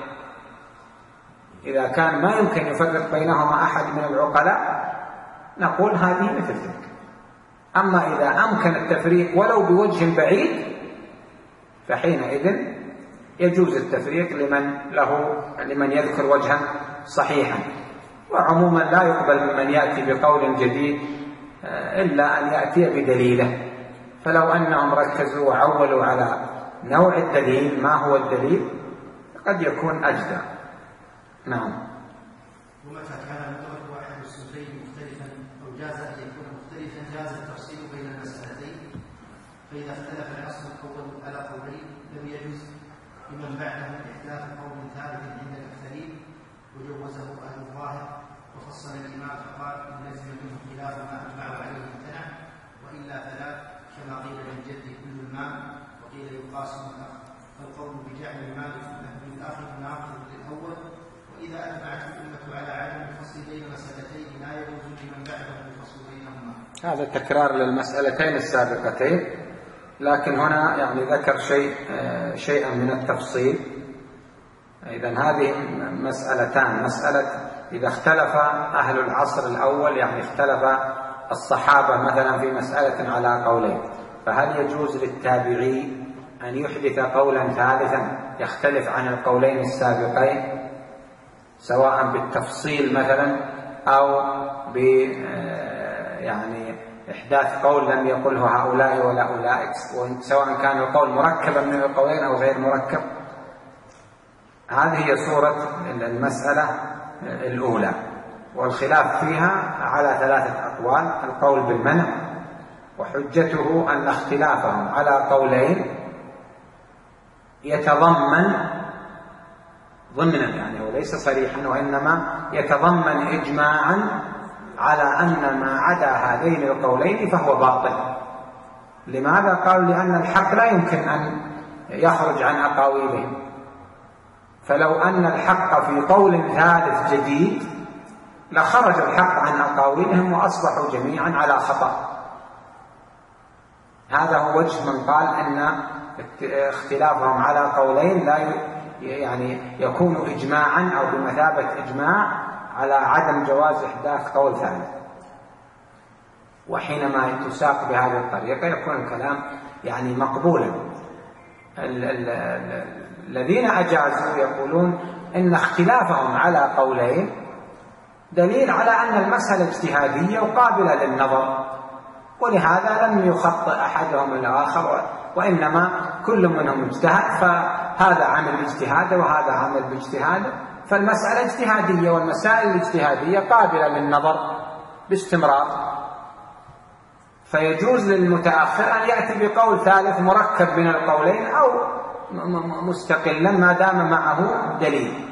إذا كان ما يمكن يفرق بينهما أحد من العقلاء نقول هذه مثل تلك. أما إذا أمكن التفريق ولو بوجه بعيد فحينئذ يجوز التفريق لمن له لمن يذكر وجها صحيحا. وعموما لا يقبل ممن يأتي بقول جديد إلا أن يأتي بدليله، فلو أنهم ركزوا وعولوا على نوع الدليل ما هو الدليل قد يكون أجدى. نعم. ومتى كان مدرك واحد الصنفين مختلفا أو جاز أن يكون مختلفا جاز التفصيل بين المسألتين، فإذا اختلف الأصل الأول على قولين لم يجوز لمن بعدهم إحداث قول ثالث عند الأكثرين، وجوزه أهل الظاهر، وفصل الإمام فقال إن لزم منه خلاف ما أجمعوا عليه امتنع، وإلا فلا، كما قيل للجد كل المال وقيل يقاس الأخ، فالقول بجعل المال في الأخ ناقض للأول. وإذا أجمعت الأمة على عدم الفصل بين مسألتين لا يجوز لمن بعدهم الفصل بينهما. هذا تكرار للمسألتين السابقتين، لكن هنا يعني ذكر شيء شيئا من التفصيل. إذن هذه مسألتان: مسألة إذا اختلف أهل العصر الأول، يعني اختلف الصحابة مثلا في مسألة على قولين، فهل يجوز للتابعي أن يحدث قولا ثالثا يختلف عن القولين السابقين، سواء بالتفصيل مثلا أو ب يعني إحداث قول لم يقله هؤلاء ولا أولئك، سواء كان القول مركبا من القولين أو غير مركب؟ هذه هي صورة المسألة الأولى، والخلاف فيها على ثلاثة أقوال: القول بالمنع، وحجته أن اختلافهم على قولين يتضمن ضمنا، يعني وليس صريحا، وإنما يتضمن إجماعا على أن ما عدا هذين القولين فهو باطل. لماذا؟ قال لأن الحق لا يمكن أن يخرج عن أقاويلهم، فلو أن الحق في قول ثالث جديد لخرج الحق عن أقاويلهم وأصبحوا جميعا على خطأ. هذا هو وجه من قال أن اختلافهم على قولين لا يعني يكون إجماعا أو بمثابة إجماع على عدم جواز إحداث قول ثالث. وحينما تساق بهذه الطريقة يكون الكلام يعني مقبولا. الذين أجازوا يقولون إن اختلافهم على قولين دليل على أن المسألة اجتهادية وقابلة للنظر، ولهذا لم يخطئ أحدهم الآخر، وإنما كل منهم اجتهد، فهذا عمل باجتهاده وهذا عمل باجتهاده، فالمسألة اجتهادية، والمسائل الاجتهادية قابلة للنظر باستمرار. فيجوز للمتأخر أن يأتي بقول ثالث مركب من القولين أو مستقلا ما دام معه دليل.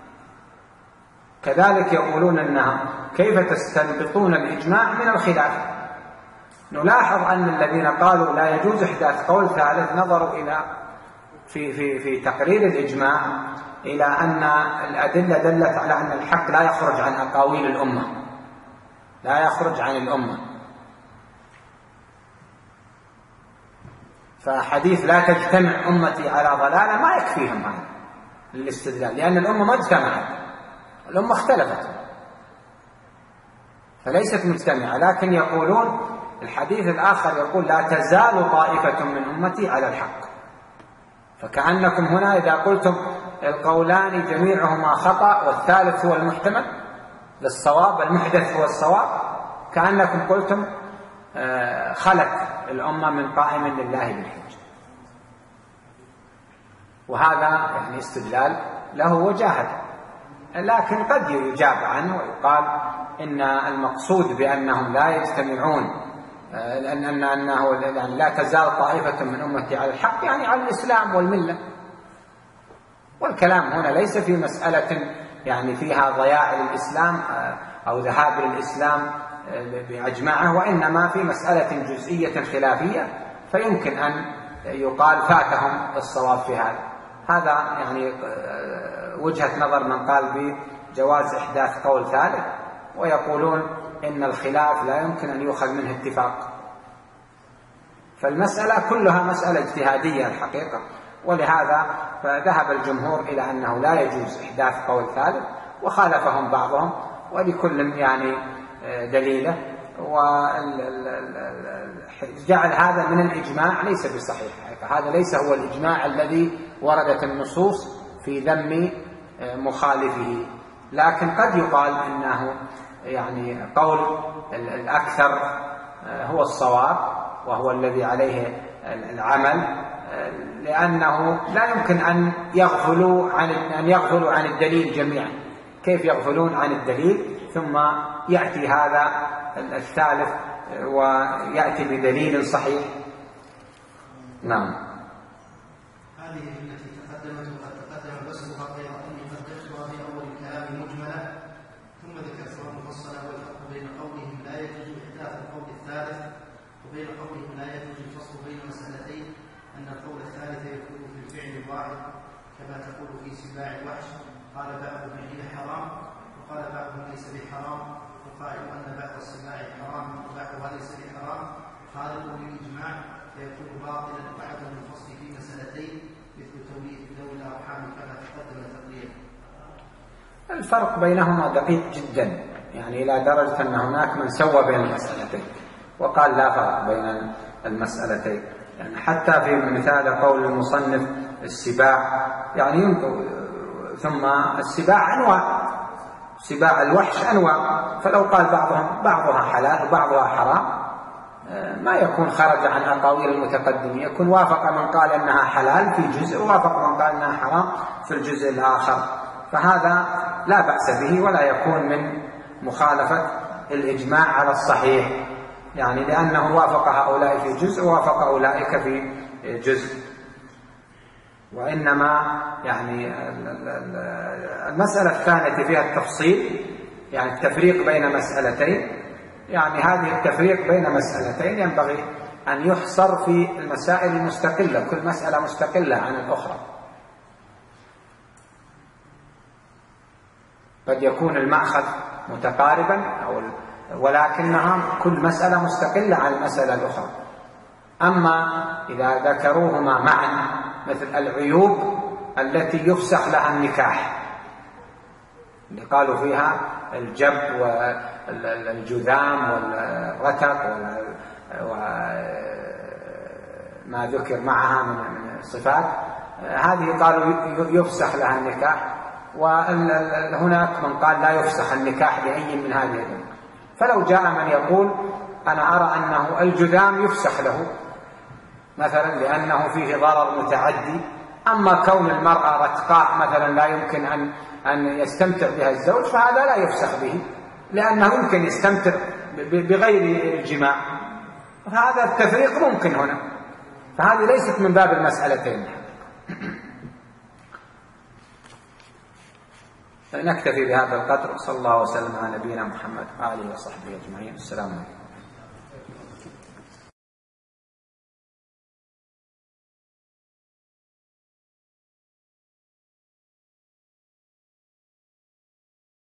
كذلك يقولون أنها كيف تستنبطون الإجماع من الخلاف؟ نلاحظ أن الذين قالوا لا يجوز إحداث قول ثالث نظروا إلى في في في تقرير الإجماع إلى أن الأدلة دلت على أن الحق لا يخرج عن أقاويل الأمة، لا يخرج عن الأمة. فحديث لا تجتمع أمتي على ضلالة ما يكفيهم هذا للاستدلال، لأن الأمة ما اجتمعت، الأمة اختلفت فليست مجتمعة. لكن يقولون الحديث الآخر يقول لا تزال طائفة من أمتي على الحق. فكأنكم هنا إذا قلتم القولان جميعهما خطأ والثالث هو المحتمل للصواب، المحدث هو الصواب، كأنكم قلتم خلت الأمة من قائم لله بالحج. وهذا يعني استدلال له وجاهة، لكن قد يجاب عنه ويقال إن المقصود بأنهم لا يجتمعون، لأن أنه يعني لا تزال طائفة من أمتي على الحق يعني على الإسلام والملة. والكلام هنا ليس في مسألة يعني فيها ضياع للإسلام أو ذهاب للإسلام بأجمعه، وإنما في مسألة جزئية خلافية فيمكن أن يقال فاتهم الصواب في هذا. هذا يعني وجهة نظر من قال بجواز إحداث قول ثالث، ويقولون إن الخلاف لا يمكن أن يؤخذ منه اتفاق. فالمسألة كلها مسألة اجتهادية الحقيقة، ولهذا فذهب الجمهور إلى أنه لا يجوز إحداث قول ثالث، وخالفهم بعضهم ولكل يعني دليله. وجعل هذا من الإجماع ليس بصحيح، هذا ليس هو الإجماع الذي وردت النصوص في ذم مخالفه، لكن قد يقال إنه يعني قول الأكثر هو الصواب وهو الذي عليه العمل، لأنه لا يمكن أن يغفلوا عن أن يغفلوا عن الدليل جميعا. كيف يغفلون عن الدليل ثم يأتي هذا الثالث ويأتي بدليل صحيح؟ نعم. هذه التي تقدمت وقد تقدم بسطها غير أني قد ذكرتها في أول الكلام مجملة، ثم ذكرتها مفصلة. والفرق بين قولهم لا يجوز إحداث القول الثالث وبين قولهم لا يجوز الفصل بين مسألتين أن القول الثالث يكون في الفعل الواحد، كما تقول في سباع الوحش قال بعضهم هي حرام وقال بعضهم ليس بحرام، وقائل أن بعض السباع حرام وبعضها ليس بحرام خالقوا للإجماع فيكون باطلا وعدم الفصل في مسألتين مثل توليد ذوي الأرحام كما تقدم تقريبا. الفرق بينهما دقيق جدا، يعني إلى درجة أن هناك من سوى بين المسألتين وقال لا فرق بين المسألتين. يعني حتى في مثال قول المصنف السباع، يعني ثم السباع أنواع، سباع الوحش أنواع، فلو قال بعضهم بعضها حلال وبعضها حرام ما يكون خرج عن أقاويل المتقدمين، يكون وافق من قال أنها حلال في جزء ووافق من قال أنها حرام في الجزء الآخر، فهذا لا بأس به ولا يكون من مخالفة الإجماع على الصحيح، يعني لأنه وافق هؤلاء في جزء ووافق أولئك في جزء. وإنما يعني المسألة الثانية فيها التفصيل، يعني التفريق بين مسألتين، يعني هذه التفريق بين مسألتين ينبغي أن يحصر في المسائل المستقلة، كل مسألة مستقلة عن الأخرى. قد يكون المأخذ متقاربا أو ولكنها كل مسألة مستقلة عن المسألة الأخرى. أما إذا ذكروهما معا مثل العيوب التي يفسخ لها النكاح اللي قالوا فيها الجب والجذام والرتق وما ذكر معها من الصفات، هذه قالوا يفسخ لها النكاح، وهناك من قال لا يفسخ النكاح بأي من هذه الأمور. فلو جاء من يقول أنا أرى أنه الجذام يفسخ له مثلا لأنه فيه ضرر متعدي، أما كون المرأة رتقاء مثلا لا يمكن أن أن يستمتع بها الزوج فهذا لا يفسخ به لأنه يمكن يستمتع بغير الجماع، فهذا التفريق ممكن هنا، فهذه ليست من باب المسألتين. نكتفي بهذا القدر، صلى الله وسلم على نبينا محمد وآله وصحبه أجمعين. السلام عليكم.